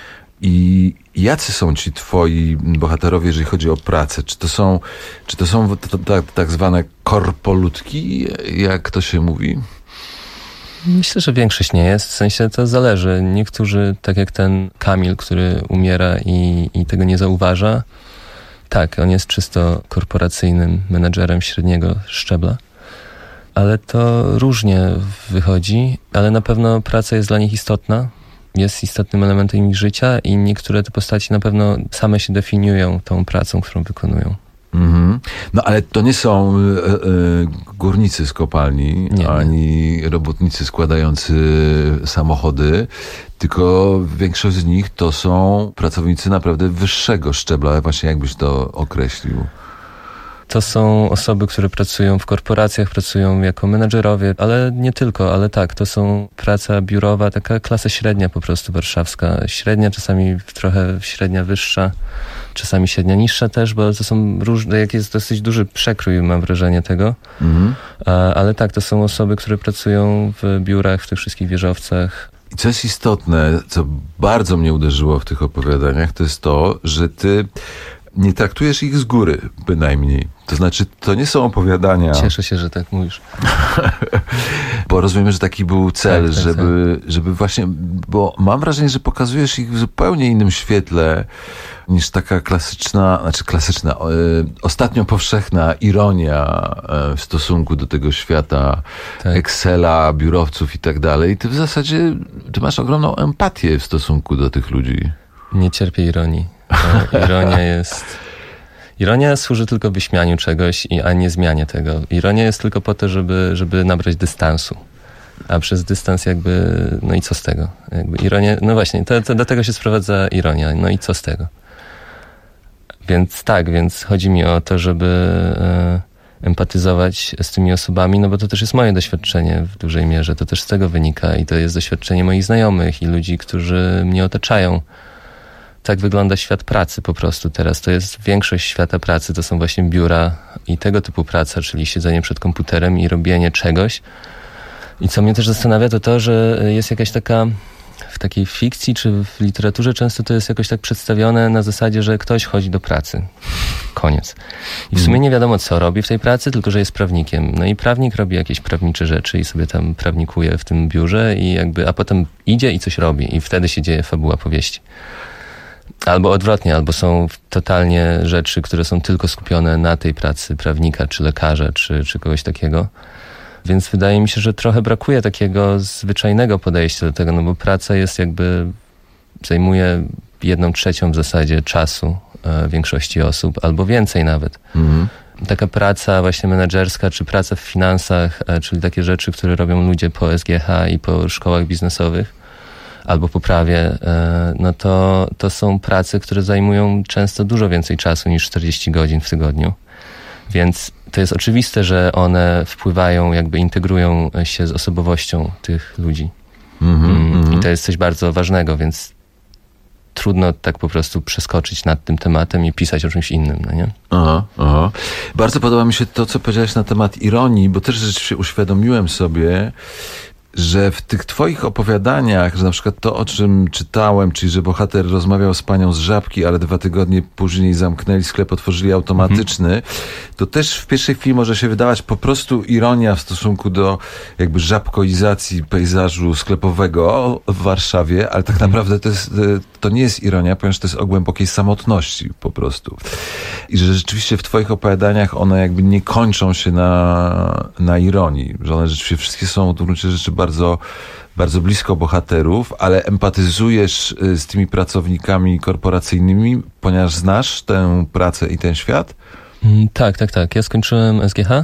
[SPEAKER 18] I jacy są ci twoi bohaterowie, jeżeli chodzi o pracę? Czy to są, czy to są tak, tak zwane korpolutki, jak to się mówi?
[SPEAKER 19] Myślę, że większość nie jest, w sensie to zależy. Niektórzy, tak jak ten Kamil, który umiera i, i tego nie zauważa, tak, on jest czysto korporacyjnym menadżerem średniego szczebla, ale to różnie wychodzi, ale na pewno praca jest dla nich istotna, jest istotnym elementem ich życia i niektóre te postaci na pewno same się definiują tą pracą, którą wykonują.
[SPEAKER 18] Mhm. No ale to nie są y, y, górnicy z kopalni, nie, ani nie. robotnicy składający samochody, tylko większość z nich to są pracownicy naprawdę wyższego szczebla. Właśnie jakbyś to określił?
[SPEAKER 19] To są osoby, które pracują w korporacjach, pracują jako menadżerowie, ale nie tylko, ale tak, to są praca biurowa, taka klasa średnia po prostu warszawska. Średnia, czasami trochę średnia wyższa, czasami średnia niższa też, bo to są różne, jak jest dosyć duży przekrój, mam wrażenie tego. Mhm. A, ale tak, to są osoby, które pracują w biurach, w tych wszystkich wieżowcach.
[SPEAKER 18] I co jest istotne, co bardzo mnie uderzyło w tych opowiadaniach, to jest to, że ty nie traktujesz ich z góry, bynajmniej. To znaczy, to nie są opowiadania...
[SPEAKER 19] Cieszę się, że tak mówisz.
[SPEAKER 18] Bo rozumiem, że taki był cel,
[SPEAKER 19] tak, tak,
[SPEAKER 18] żeby,
[SPEAKER 19] tak.
[SPEAKER 18] żeby właśnie... Bo mam wrażenie, że pokazujesz ich w zupełnie innym świetle niż taka klasyczna, znaczy klasyczna, e, ostatnio powszechna ironia e, w stosunku do tego świata tak. Excela, biurowców i tak dalej. Ty w zasadzie ty masz ogromną empatię w stosunku do tych ludzi.
[SPEAKER 19] Nie cierpię ironii. Ironia jest... Ironia służy tylko wyśmianiu czegoś, a nie zmianie tego. Ironia jest tylko po to, żeby, żeby nabrać dystansu. A przez dystans jakby... No i co z tego? Jakby ironia... No właśnie, to, to do tego się sprowadza ironia. No i co z tego? Więc tak, więc chodzi mi o to, żeby e, empatyzować z tymi osobami, no bo to też jest moje doświadczenie w dużej mierze. To też z tego wynika i to jest doświadczenie moich znajomych i ludzi, którzy mnie otaczają. Tak wygląda świat pracy po prostu teraz. To jest większość świata pracy, to są właśnie biura i tego typu praca, czyli siedzenie przed komputerem i robienie czegoś. I co mnie też zastanawia, to to, że jest jakaś taka, w takiej fikcji czy w literaturze często to jest jakoś tak przedstawione na zasadzie, że ktoś chodzi do pracy. Koniec. I w sumie nie wiadomo, co robi w tej pracy, tylko że jest prawnikiem. No i prawnik robi jakieś prawnicze rzeczy i sobie tam prawnikuje w tym biurze i jakby, a potem idzie i coś robi i wtedy się dzieje fabuła powieści. Albo odwrotnie, albo są totalnie rzeczy, które są tylko skupione na tej pracy prawnika, czy lekarza, czy, czy kogoś takiego. Więc wydaje mi się, że trochę brakuje takiego zwyczajnego podejścia do tego, no bo praca jest jakby, zajmuje jedną trzecią w zasadzie czasu e, większości osób, albo więcej nawet. Mhm. Taka praca właśnie menedżerska, czy praca w finansach, e, czyli takie rzeczy, które robią ludzie po S G H i po szkołach biznesowych, albo po prawie, e, no to, to są prace, które zajmują często dużo więcej czasu niż czterdzieści godzin w tygodniu. Więc to jest oczywiste, że one wpływają, jakby integrują się z osobowością tych ludzi. Mm-hmm, mm, I to jest coś bardzo ważnego, więc trudno tak po prostu przeskoczyć nad tym tematem i pisać o czymś innym, no nie?
[SPEAKER 18] Aha, aha. Bardzo podoba mi się to, co powiedziałeś na temat ironii, bo też rzeczywiście uświadomiłem sobie, że w tych twoich opowiadaniach, że na przykład to, o czym czytałem, czyli że bohater rozmawiał z panią z Żabki, ale dwa tygodnie później zamknęli sklep, otworzyli automatyczny, mhm. to też w pierwszej chwili może się wydawać po prostu ironia w stosunku do jakby żabkoizacji pejzażu sklepowego w Warszawie, ale tak mhm. naprawdę to, jest, to nie jest ironia, ponieważ to jest o głębokiej samotności po prostu. I że rzeczywiście w twoich opowiadaniach one jakby nie kończą się na, na ironii, że one rzeczywiście wszystkie są w gruncie rzeczy bardzo, bardzo blisko bohaterów, ale empatyzujesz z tymi pracownikami korporacyjnymi, ponieważ znasz tę pracę i ten świat?
[SPEAKER 19] Mm, tak, tak, tak. Ja skończyłem S G H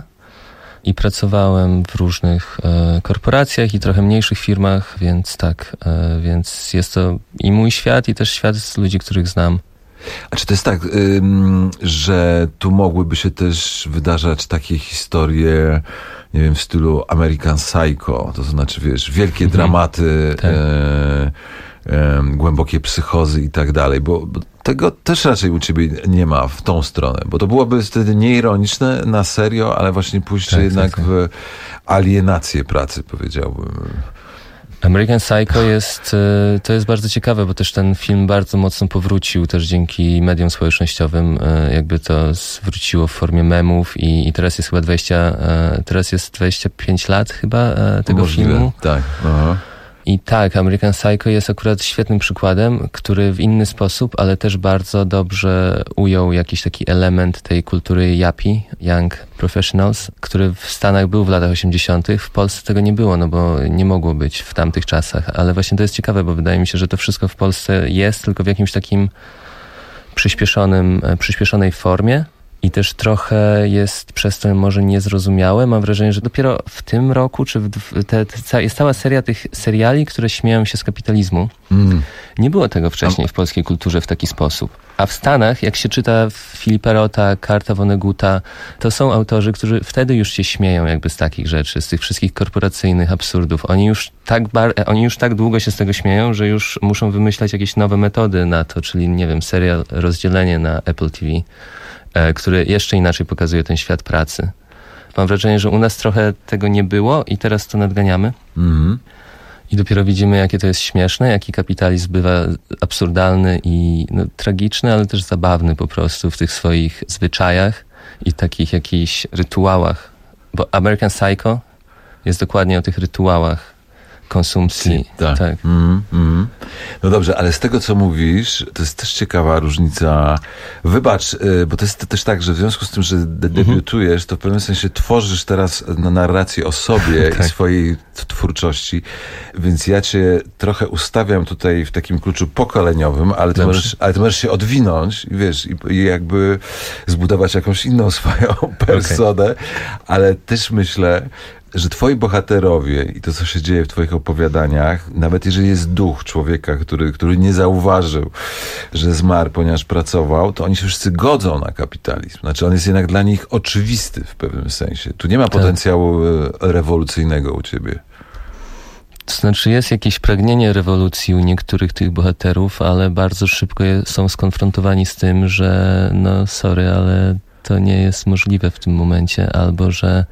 [SPEAKER 19] i pracowałem w różnych e, korporacjach i trochę mniejszych firmach, więc tak, e, więc jest to i mój świat, i też świat z ludzi, których znam.
[SPEAKER 18] A czy to jest tak, ym, że tu mogłyby się też wydarzać takie historie, nie wiem, w stylu American Psycho, to znaczy, wiesz, wielkie mhm. dramaty, tak. e, e, głębokie psychozy i tak dalej, bo, bo tego też raczej u ciebie nie ma w tą stronę, bo to byłoby wtedy nieironiczne na serio, ale właśnie pójście tak, jednak tak, tak. w alienację pracy, powiedziałbym.
[SPEAKER 19] American Psycho jest, to jest bardzo ciekawe, bo też ten film bardzo mocno powrócił też dzięki mediom społecznościowym, jakby to zwróciło w formie memów i, i teraz jest chyba dwadzieścia, teraz jest dwadzieścia pięć lat chyba tego Możliwe, filmu.
[SPEAKER 18] Tak, aha.
[SPEAKER 19] I tak, American Psycho jest akurat świetnym przykładem, który w inny sposób, ale też bardzo dobrze ujął jakiś taki element tej kultury yappie, Young Professionals, który w Stanach był w latach osiemdziesiątych. W Polsce tego nie było, no bo nie mogło być w tamtych czasach. Ale właśnie to jest ciekawe, bo wydaje mi się, że to wszystko w Polsce jest, tylko w jakimś takim przyspieszonym, przyspieszonej formie. I też trochę jest przez to może niezrozumiałe. Mam wrażenie, że dopiero w tym roku, czy w te, te, jest cała seria tych seriali, które śmieją się z kapitalizmu. Mm. Nie było tego wcześniej w polskiej kulturze w taki sposób. A w Stanach, jak się czyta Filipa Rota, Kurta Vonneguta, to są autorzy, którzy wtedy już się śmieją jakby z takich rzeczy, z tych wszystkich korporacyjnych absurdów. Oni już tak, bar- oni już tak długo się z tego śmieją, że już muszą wymyślać jakieś nowe metody na to, czyli nie wiem, serial Rozdzielenie na Apple T V, który jeszcze inaczej pokazuje ten świat pracy. Mam wrażenie, że u nas trochę tego nie było i teraz to nadganiamy. Mm-hmm. I dopiero widzimy, jakie to jest śmieszne, jaki kapitalizm bywa absurdalny i no, tragiczny, ale też zabawny po prostu w tych swoich zwyczajach i takich jakichś rytuałach. Bo American Psycho jest dokładnie o tych rytuałach konsumpcji.
[SPEAKER 18] Tak. tak. Mm, mm. No dobrze, ale z tego, co mówisz, to jest też ciekawa różnica. Wybacz, bo to jest też tak, że w związku z tym, że debiutujesz, to w pewnym sensie tworzysz teraz narrację o sobie tak. i swojej twórczości, więc ja cię trochę ustawiam tutaj w takim kluczu pokoleniowym, ale ty, możesz, ale ty możesz się odwinąć, wiesz, i, i jakby zbudować jakąś inną swoją personę, okay. ale też myślę, że twoi bohaterowie i to, co się dzieje w twoich opowiadaniach, nawet jeżeli jest duch człowieka, który, który nie zauważył, że zmarł, ponieważ pracował, to oni się wszyscy godzą na kapitalizm. Znaczy on jest jednak dla nich oczywisty w pewnym sensie. Tu nie ma tak. potencjału rewolucyjnego u ciebie.
[SPEAKER 19] To znaczy jest jakieś pragnienie rewolucji u niektórych tych bohaterów, ale bardzo szybko są skonfrontowani z tym, że no sorry, ale to nie jest możliwe w tym momencie, albo że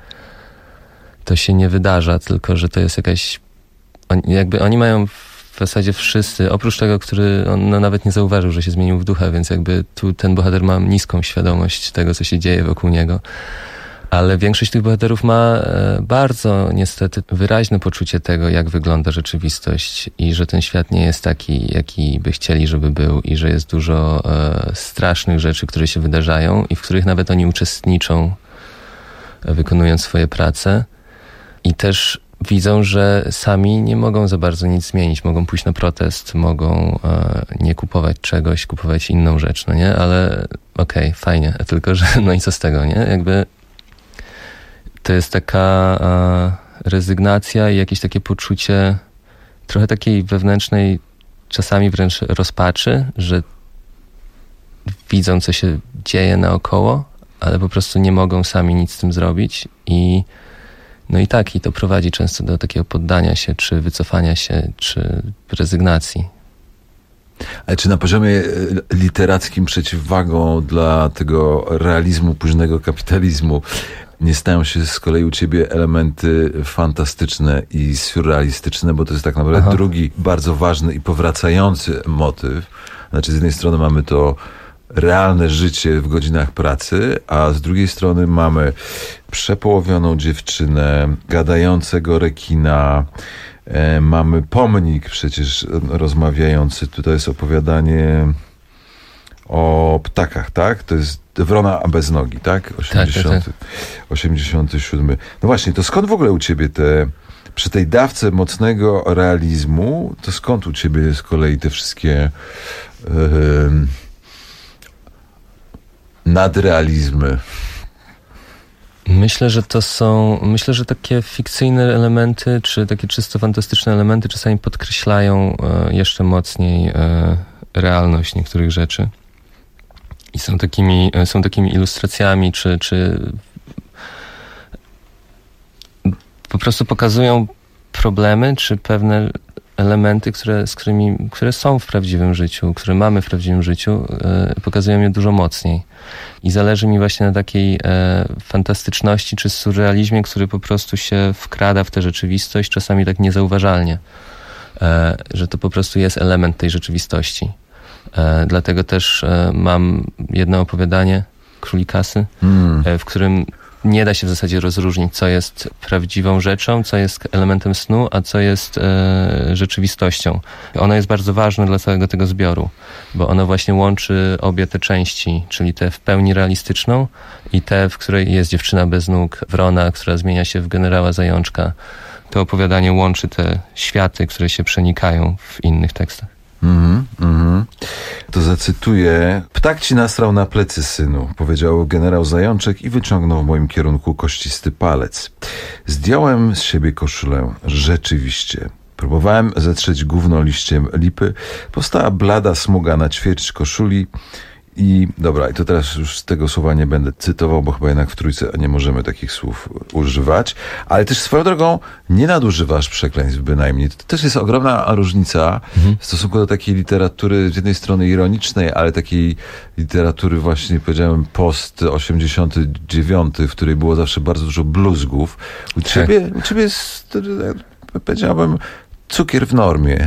[SPEAKER 19] to się nie wydarza, tylko że to jest jakaś... Jakby oni mają w zasadzie wszyscy, oprócz tego, który on no, nawet nie zauważył, że się zmienił w ducha, więc jakby tu ten bohater ma niską świadomość tego, co się dzieje wokół niego. Ale większość tych bohaterów ma e, bardzo niestety wyraźne poczucie tego, jak wygląda rzeczywistość i że ten świat nie jest taki, jaki by chcieli, żeby był i że jest dużo e, strasznych rzeczy, które się wydarzają i w których nawet oni uczestniczą, e, wykonując swoje prace. I też widzą, że sami nie mogą za bardzo nic zmienić. Mogą pójść na protest, mogą e, nie kupować czegoś, kupować inną rzecz, no nie? Ale okej, okay, fajnie, tylko że no i co z tego, nie? Jakby to jest taka e, rezygnacja i jakieś takie poczucie trochę takiej wewnętrznej, czasami wręcz rozpaczy, że widzą, co się dzieje naokoło, ale po prostu nie mogą sami nic z tym zrobić i no i tak, i to prowadzi często do takiego poddania się, czy wycofania się, czy rezygnacji.
[SPEAKER 18] Ale czy na poziomie literackim przeciwwagą dla tego realizmu późnego kapitalizmu nie stają się z kolei u ciebie elementy fantastyczne i surrealistyczne, bo to jest tak naprawdę Aha. drugi bardzo ważny i powracający motyw. Znaczy z jednej strony mamy to realne życie w godzinach pracy, a z drugiej strony mamy przepołowioną dziewczynę, gadającego rekina, e, mamy pomnik przecież rozmawiający. Tutaj jest opowiadanie o ptakach, tak? To jest Wrona bez nogi, tak? osiemdziesiąty, tak, tak, tak. osiemdziesiąty siódmy. No właśnie, to skąd w ogóle u ciebie te, przy tej dawce mocnego realizmu, to skąd u ciebie z kolei te wszystkie yy, nadrealizmy?
[SPEAKER 19] Myślę, że to są, myślę, że takie fikcyjne elementy, czy takie czysto fantastyczne elementy czasami podkreślają e, jeszcze mocniej e, realność niektórych rzeczy. I są takimi, są takimi ilustracjami, czy, czy po prostu pokazują problemy, czy pewne elementy, które, z którymi, które są w prawdziwym życiu, które mamy w prawdziwym życiu, e, pokazują je dużo mocniej. I zależy mi właśnie na takiej e, fantastyczności, czy surrealizmie, który po prostu się wkrada w tę rzeczywistość, czasami tak niezauważalnie, e, że to po prostu jest element tej rzeczywistości. E, dlatego też e, mam jedno opowiadanie, Królikasy, hmm. e, w którym nie da się w zasadzie rozróżnić, co jest prawdziwą rzeczą, co jest elementem snu, a co jest e, rzeczywistością. Ono jest bardzo ważne dla całego tego zbioru, bo ono właśnie łączy obie te części, czyli tę w pełni realistyczną i tę, w której jest dziewczyna bez nóg, Wrona, która zmienia się w generała Zajączka. To opowiadanie łączy te światy, które się przenikają w innych tekstach.
[SPEAKER 18] Mhm, mhm. To zacytuję. Ptak ci nasrał na plecy, synu, powiedział generał Zajączek i wyciągnął w moim kierunku kościsty palec. Zdjąłem z siebie koszulę. Rzeczywiście. Próbowałem zetrzeć gówno liściem lipy. Powstała blada smuga na ćwierć koszuli. I dobra, i to teraz już z tego słowa nie będę cytował, bo chyba jednak w Trójce nie możemy takich słów używać, ale też swoją drogą nie nadużywasz przekleństw bynajmniej. To też jest ogromna różnica mhm. w stosunku do takiej literatury z jednej strony ironicznej, ale takiej literatury właśnie, powiedziałem, post osiemdziesiąty dziewiąty, w której było zawsze bardzo dużo bluzgów. U ciebie, u ciebie jest, powiedziałbym, cukier w normie.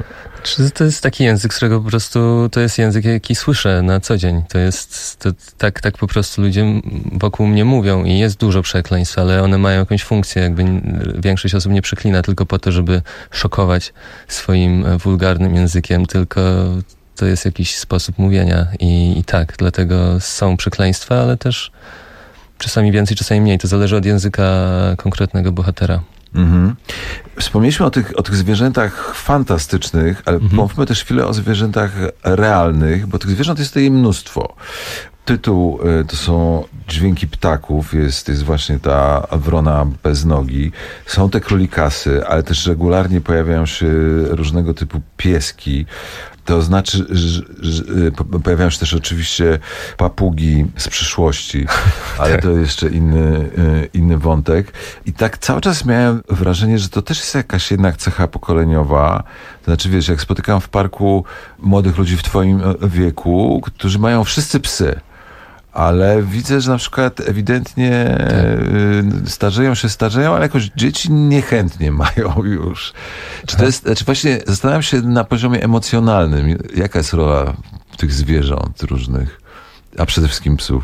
[SPEAKER 19] To jest taki język, z którego po prostu to jest język, jaki słyszę na co dzień. To jest, to, tak, tak po prostu ludzie wokół mnie mówią i jest dużo przekleństw, ale one mają jakąś funkcję, jakby większość osób nie przeklina tylko po to, żeby szokować swoim wulgarnym językiem, tylko to jest jakiś sposób mówienia i, i tak, dlatego są przekleństwa, ale też czasami więcej, czasami mniej. To zależy od języka konkretnego bohatera.
[SPEAKER 18] Mhm. Wspomnieliśmy o tych, o tych zwierzętach fantastycznych, ale mhm. pomówmy też chwilę o zwierzętach realnych, bo tych zwierząt jest tutaj mnóstwo. Tytuł y, to są Dźwięki ptaków, jest, jest właśnie ta Wrona bez nogi. Są te królikasy, ale też regularnie pojawiają się różnego typu pieski. To znaczy, że, że pojawiają się też oczywiście papugi z przyszłości, ale to jeszcze inny, inny wątek. I tak cały czas miałem wrażenie, że to też jest jakaś jednak cecha pokoleniowa. To znaczy, wiesz, jak spotykam w parku młodych ludzi w twoim wieku, którzy mają wszyscy psy, ale widzę, że na przykład ewidentnie tak. starzeją się, starzeją, ale jakoś dzieci niechętnie mają już. Czy to jest, znaczy właśnie zastanawiam się na poziomie emocjonalnym, jaka jest rola tych zwierząt różnych, a przede wszystkim psów?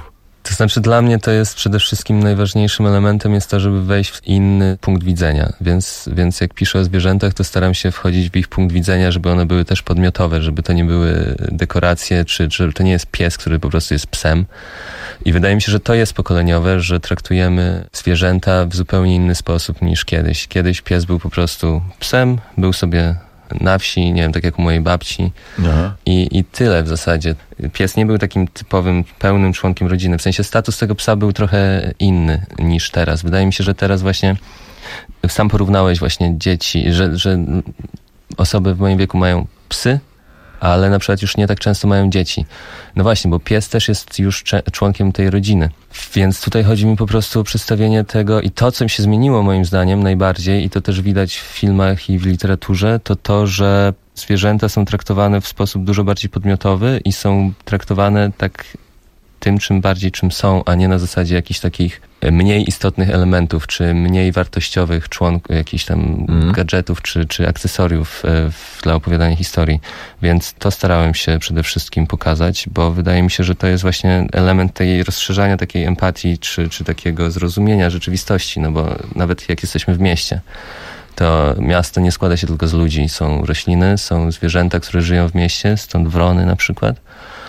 [SPEAKER 19] To znaczy dla mnie to jest przede wszystkim najważniejszym elementem jest to, żeby wejść w inny punkt widzenia. Więc, więc jak piszę o zwierzętach, to staram się wchodzić w ich punkt widzenia, żeby one były też podmiotowe, żeby to nie były dekoracje, czy, czy to nie jest pies, który po prostu jest psem. I wydaje mi się, że to jest pokoleniowe, że traktujemy zwierzęta w zupełnie inny sposób niż kiedyś. Kiedyś pies był po prostu psem, był sobie na wsi, nie wiem, tak jak u mojej babci. I, i tyle w zasadzie. Pies nie był takim typowym, pełnym członkiem rodziny. W sensie status tego psa był trochę inny niż teraz. Wydaje mi się, że teraz właśnie sam porównałeś właśnie dzieci, że, że osoby w moim wieku mają psy, ale na przykład już nie tak często mają dzieci. No właśnie, bo pies też jest już członkiem tej rodziny. Więc tutaj chodzi mi po prostu o przedstawienie tego i to, co się zmieniło moim zdaniem najbardziej i to też widać w filmach i w literaturze, to to, że zwierzęta są traktowane w sposób dużo bardziej podmiotowy i są traktowane tak tym, czym bardziej, czym są, a nie na zasadzie jakichś takich mniej istotnych elementów, czy mniej wartościowych członków, jakichś tam mm. gadżetów, czy, czy akcesoriów w, dla opowiadania historii. Więc to starałem się przede wszystkim pokazać, bo wydaje mi się, że to jest właśnie element tej rozszerzania takiej empatii, czy, czy takiego zrozumienia rzeczywistości, no bo nawet jak jesteśmy w mieście, to miasto nie składa się tylko z ludzi. Są rośliny, są zwierzęta, które żyją w mieście, stąd wrony na przykład.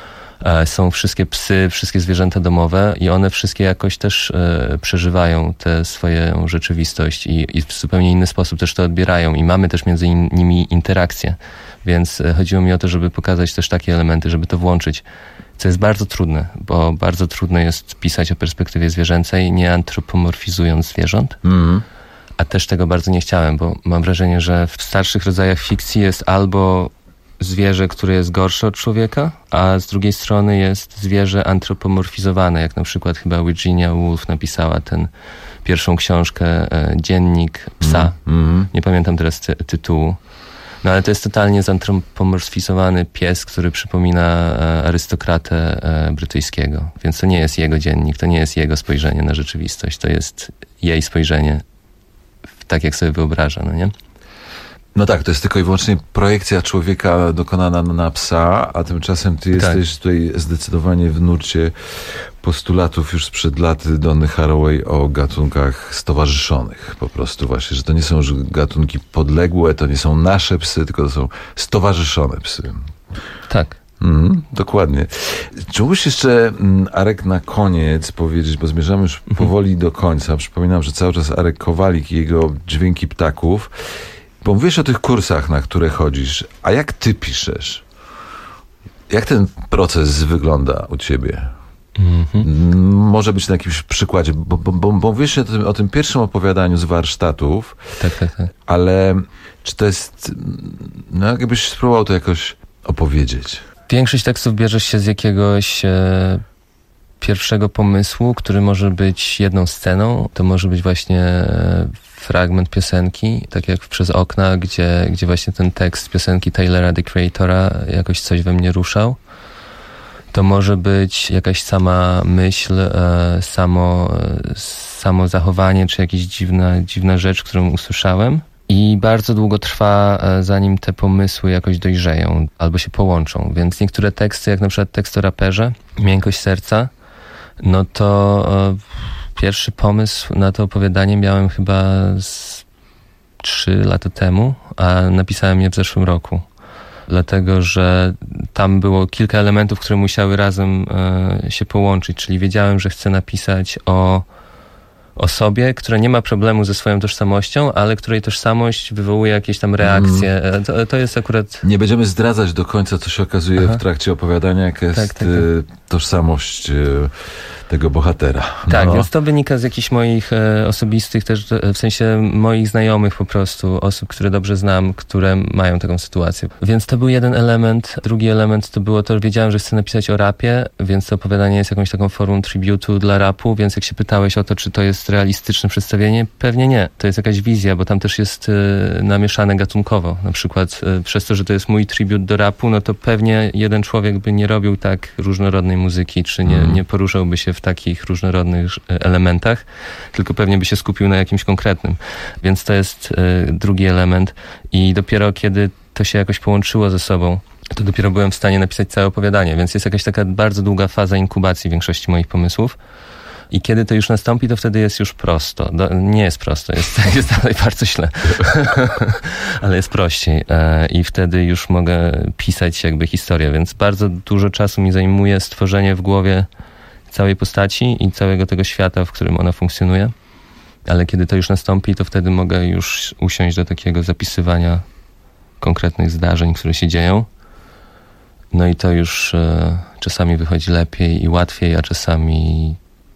[SPEAKER 19] Są wszystkie psy, wszystkie zwierzęta domowe i one wszystkie jakoś też e, przeżywają tę swoją rzeczywistość i, i w zupełnie inny sposób też to odbierają i mamy też między in, nimi interakcje. Więc e, chodziło mi o to, żeby pokazać też takie elementy, żeby to włączyć. Co jest bardzo trudne, bo bardzo trudno jest pisać o perspektywie zwierzęcej, nie antropomorfizując zwierząt. Mm. A też tego bardzo nie chciałem, bo mam wrażenie, że w starszych rodzajach fikcji jest albo zwierzę, które jest gorsze od człowieka, a z drugiej strony jest zwierzę antropomorfizowane, jak na przykład chyba Virginia Woolf napisała ten pierwszą książkę e, Dziennik psa. Mm, mm. Nie pamiętam teraz ty- tytułu. No ale to jest totalnie zantropomorfizowany pies, który przypomina e, arystokratę e, brytyjskiego. Więc to nie jest jego dziennik, to nie jest jego spojrzenie na rzeczywistość, to jest jej spojrzenie tak, jak sobie wyobraża, no nie?
[SPEAKER 18] No tak, to jest tylko i wyłącznie projekcja człowieka dokonana na psa, a tymczasem ty tak. jesteś tutaj zdecydowanie w nurcie postulatów już sprzed lat Donny Haraway o gatunkach stowarzyszonych. Po prostu właśnie, że to nie są już gatunki podległe, to nie są nasze psy, tylko to są stowarzyszone psy.
[SPEAKER 19] Tak.
[SPEAKER 18] Mm, dokładnie. Czy mógłbyś jeszcze, Arek, na koniec powiedzieć, bo zmierzamy już powoli do końca. Przypominam, że cały czas Arek Kowalik i jego Dźwięki ptaków. Bo mówisz o tych kursach, na które chodzisz, a jak ty piszesz? Jak ten proces wygląda u ciebie? Mm-hmm. Może być na jakimś przykładzie, bo, bo, bo, bo mówisz o tym, o tym pierwszym opowiadaniu z warsztatów,
[SPEAKER 19] tak, tak, tak.
[SPEAKER 18] Ale czy to jest, no jakbyś spróbował to jakoś opowiedzieć?
[SPEAKER 19] Większość tekstów bierze się z jakiegoś e, pierwszego pomysłu, który może być jedną sceną, to może być właśnie e, fragment piosenki, tak jak w Przez okna, gdzie, gdzie właśnie ten tekst piosenki Taylora the Creatora jakoś coś we mnie ruszał. To może być jakaś sama myśl, e, samo, e, samo zachowanie, czy jakaś dziwna, dziwna rzecz, którą usłyszałem. I bardzo długo trwa, e, zanim te pomysły jakoś dojrzeją albo się połączą. Więc niektóre teksty, jak na przykład tekst o raperze, Miękkość serca, no to e, pierwszy pomysł na to opowiadanie miałem chyba z trzy lata temu, a napisałem je w zeszłym roku. Dlatego, że tam było kilka elementów, które musiały razem e, się połączyć. Czyli wiedziałem, że chcę napisać o osobie, która nie ma problemu ze swoją tożsamością, ale której tożsamość wywołuje jakieś tam reakcje. Mm. To, to jest akurat...
[SPEAKER 18] Nie będziemy zdradzać do końca, co się okazuje Aha. w trakcie opowiadania, jaka jest tak, tak, tak. tożsamość tego bohatera.
[SPEAKER 19] Tak,
[SPEAKER 18] no.
[SPEAKER 19] Więc to wynika z jakichś moich e, osobistych też, w sensie moich znajomych po prostu, osób, które dobrze znam, które mają taką sytuację. Więc to był jeden element. Drugi element to było to, że wiedziałem, że chcę napisać o rapie, więc to opowiadanie jest jakąś taką formą tributu dla rapu, więc jak się pytałeś o to, czy to jest realistyczne przedstawienie, pewnie nie. To jest jakaś wizja, bo tam też jest e, namieszane gatunkowo. Na przykład e, przez to, że to jest mój tribut do rapu, no to pewnie jeden człowiek by nie robił tak różnorodnej muzyki, czy nie, mm. nie poruszałby się w takich różnorodnych elementach, tylko pewnie by się skupił na jakimś konkretnym. Więc to jest y, drugi element i dopiero kiedy to się jakoś połączyło ze sobą, to dopiero byłem w stanie napisać całe opowiadanie, więc jest jakaś taka bardzo długa faza inkubacji większości moich pomysłów. I kiedy to już nastąpi, to wtedy jest już prosto. Do, nie jest prosto, jest, jest dalej bardzo źle. Ale jest prościej. E, I wtedy już mogę pisać jakby historię, więc bardzo dużo czasu mi zajmuje stworzenie w głowie całej postaci i całego tego świata, w którym ona funkcjonuje. Ale kiedy to już nastąpi, to wtedy mogę już usiąść do takiego zapisywania konkretnych zdarzeń, które się dzieją. No i to już e, czasami wychodzi lepiej i łatwiej, a czasami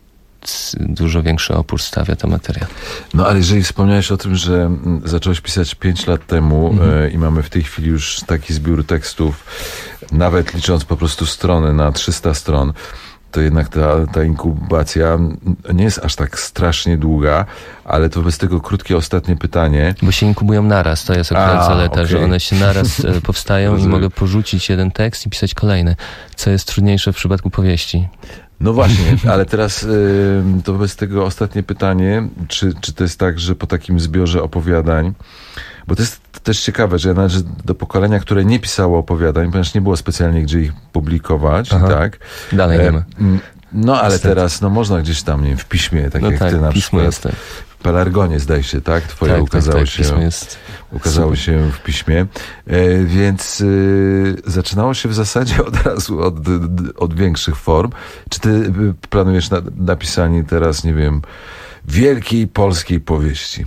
[SPEAKER 19] dużo większy opór stawia ta materia.
[SPEAKER 18] No ale jeżeli wspomniałeś o tym, że zacząłeś pisać pięć lat temu mhm. e, i mamy w tej chwili już taki zbiór tekstów, nawet licząc po prostu strony na trzysta stron, to jednak ta, ta inkubacja nie jest aż tak strasznie długa, ale to bez tego krótkie ostatnie pytanie.
[SPEAKER 19] Bo się inkubują naraz, to jest akurat A, zaleta, okay. że one się naraz powstają i mogę porzucić jeden tekst i pisać kolejny, co jest trudniejsze w przypadku powieści.
[SPEAKER 18] No właśnie, ale teraz y, to wobec tego ostatnie pytanie, czy, czy to jest tak, że po takim zbiorze opowiadań, bo to jest też ciekawe, że ja należę do pokolenia, które nie pisało opowiadań, ponieważ nie było specjalnie gdzie ich publikować, Aha. tak?
[SPEAKER 19] Dalej nie ma.
[SPEAKER 18] No ale Niestety. teraz, no można gdzieś tam, nie wiem, w piśmie, tak no jak tak, ty na przykład. Jest tak. W Pelargonie, zdaje się, tak? Twoje tak, ukazało, tak, tak, się,
[SPEAKER 19] jest
[SPEAKER 18] ukazało się w piśmie. E, więc e, zaczynało się w zasadzie od razu od, od większych form. Czy ty planujesz na, napisanie teraz, nie wiem, wielkiej polskiej powieści?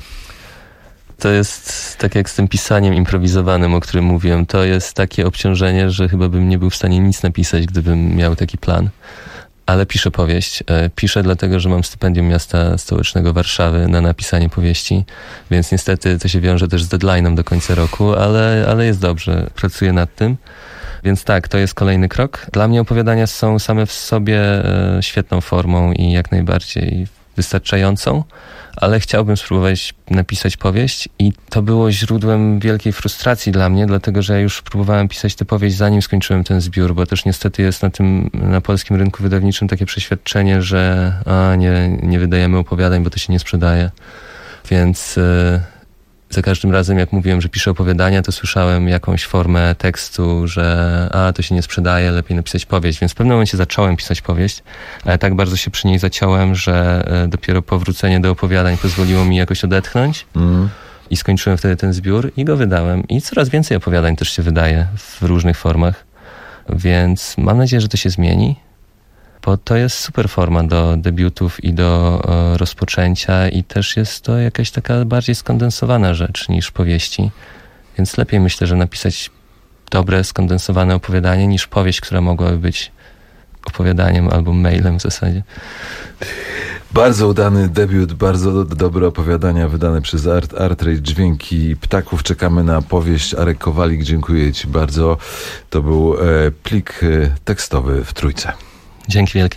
[SPEAKER 19] To jest tak jak z tym pisaniem improwizowanym, o którym mówiłem. To jest takie obciążenie, że chyba bym nie był w stanie nic napisać, gdybym miał taki plan. Ale piszę powieść. Piszę dlatego, że mam stypendium Miasta Stołecznego Warszawy na napisanie powieści, więc niestety to się wiąże też z deadline'em do końca roku, ale, ale jest dobrze. Pracuję nad tym. Więc tak, to jest kolejny krok. Dla mnie opowiadania są same w sobie świetną formą i jak najbardziej wystarczającą, ale chciałbym spróbować napisać powieść i to było źródłem wielkiej frustracji dla mnie, dlatego że ja już próbowałem pisać tę powieść zanim skończyłem ten zbiór, bo też niestety jest na tym, na polskim rynku wydawniczym takie przeświadczenie, że a, nie, nie wydajemy opowiadań, bo to się nie sprzedaje. Więc yy, za każdym razem jak mówiłem, że piszę opowiadania, to słyszałem jakąś formę tekstu, że a, to się nie sprzedaje, lepiej napisać powieść. Więc w pewnym momencie zacząłem pisać powieść, ale tak bardzo się przy niej zaciąłem, że dopiero powrócenie do opowiadań pozwoliło mi jakoś odetchnąć. Mm. I skończyłem wtedy ten zbiór i go wydałem. I coraz więcej opowiadań też się wydaje w różnych formach. Więc mam nadzieję, że to się zmieni, bo to jest super forma do debiutów i do e, rozpoczęcia i też jest to jakaś taka bardziej skondensowana rzecz niż powieści. Więc lepiej myślę, że napisać dobre, skondensowane opowiadanie niż powieść, która mogłaby być opowiadaniem albo mailem w zasadzie.
[SPEAKER 18] Bardzo udany debiut, bardzo do, dobre opowiadania wydane przez Art, Artrade Dźwięki Ptaków. Czekamy na powieść. Arek Kowalik, dziękuję ci bardzo. To był e, plik e, tekstowy w Trójce.
[SPEAKER 19] Dzięki wielkie.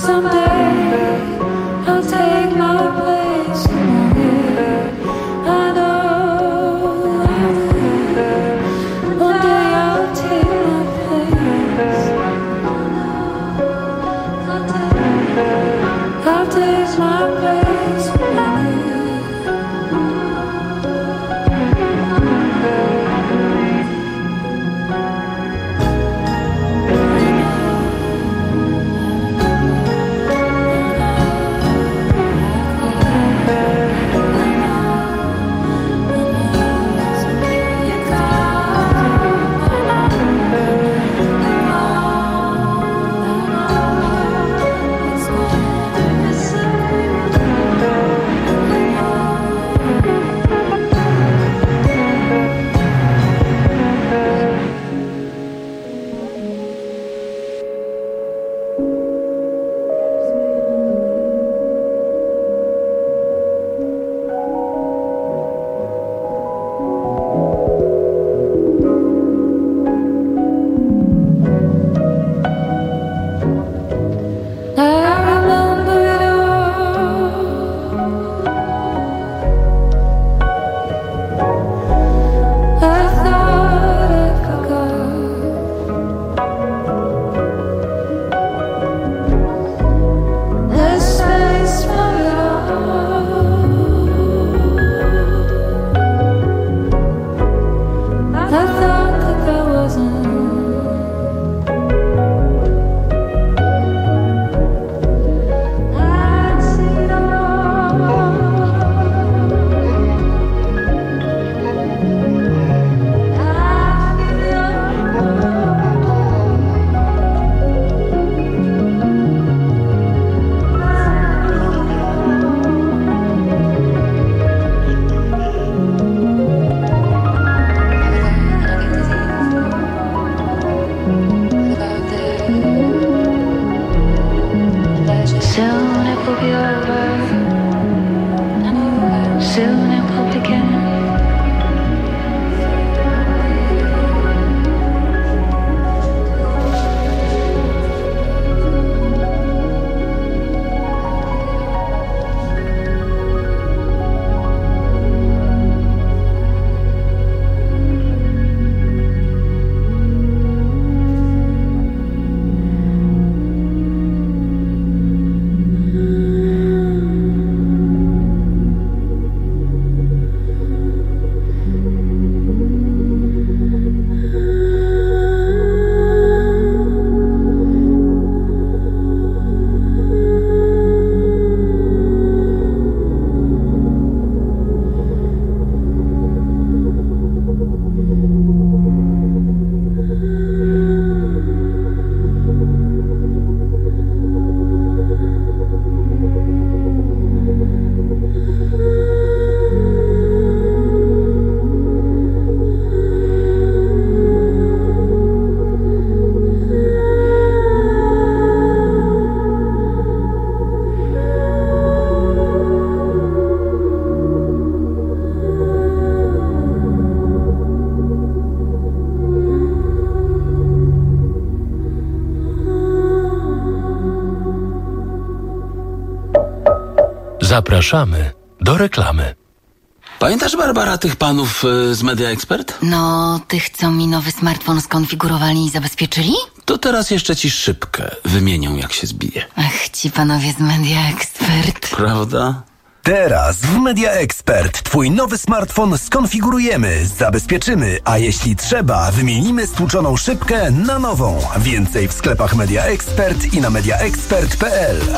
[SPEAKER 20] Zapraszamy do reklamy.
[SPEAKER 16] Pamiętasz, Barbara, tych panów y, z Media Expert?
[SPEAKER 15] No, tych, co mi nowy smartfon skonfigurowali i zabezpieczyli?
[SPEAKER 16] To teraz jeszcze ci szybkę wymienią, jak się zbije.
[SPEAKER 15] Ach, ci panowie z Media Expert.
[SPEAKER 16] Prawda?
[SPEAKER 17] Teraz w Media Expert twój nowy smartfon skonfigurujemy, zabezpieczymy, a jeśli trzeba, wymienimy stłuczoną szybkę na nową. Więcej w sklepach Media Expert i na media expert kropka p l.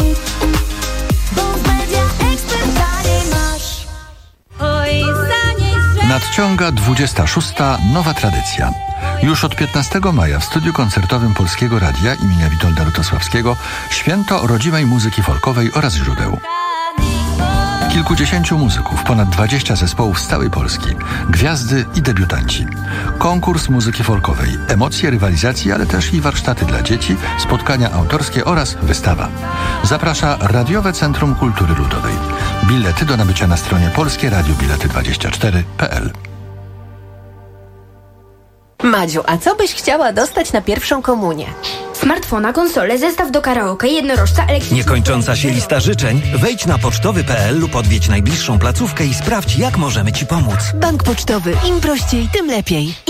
[SPEAKER 21] Nadciąga dwudziesta szósta nowa tradycja. Już od piętnastego maja w studiu koncertowym Polskiego Radia imienia Witolda Lutosławskiego święto rodzimej muzyki folkowej oraz źródeł. Kilkudziesięciu muzyków, ponad dwadzieścia zespołów z całej Polski, gwiazdy i debiutanci. Konkurs muzyki folkowej, emocje rywalizacji, ale też i warsztaty dla dzieci, spotkania autorskie oraz wystawa. Zaprasza Radiowe Centrum Kultury Ludowej. Bilety do nabycia na stronie polskie radio bilety dwadzieścia cztery kropka p l.
[SPEAKER 2] Madziu, a co byś chciała dostać na pierwszą komunię?
[SPEAKER 22] Smartfona, konsolę, zestaw do karaoke, jednorożca, elektryczny...
[SPEAKER 23] Niekończąca się lista życzeń? Wejdź na pocztowy kropka p l lub odwiedź najbliższą placówkę i sprawdź, jak możemy Ci pomóc.
[SPEAKER 2] Bank Pocztowy. Im prościej, tym lepiej.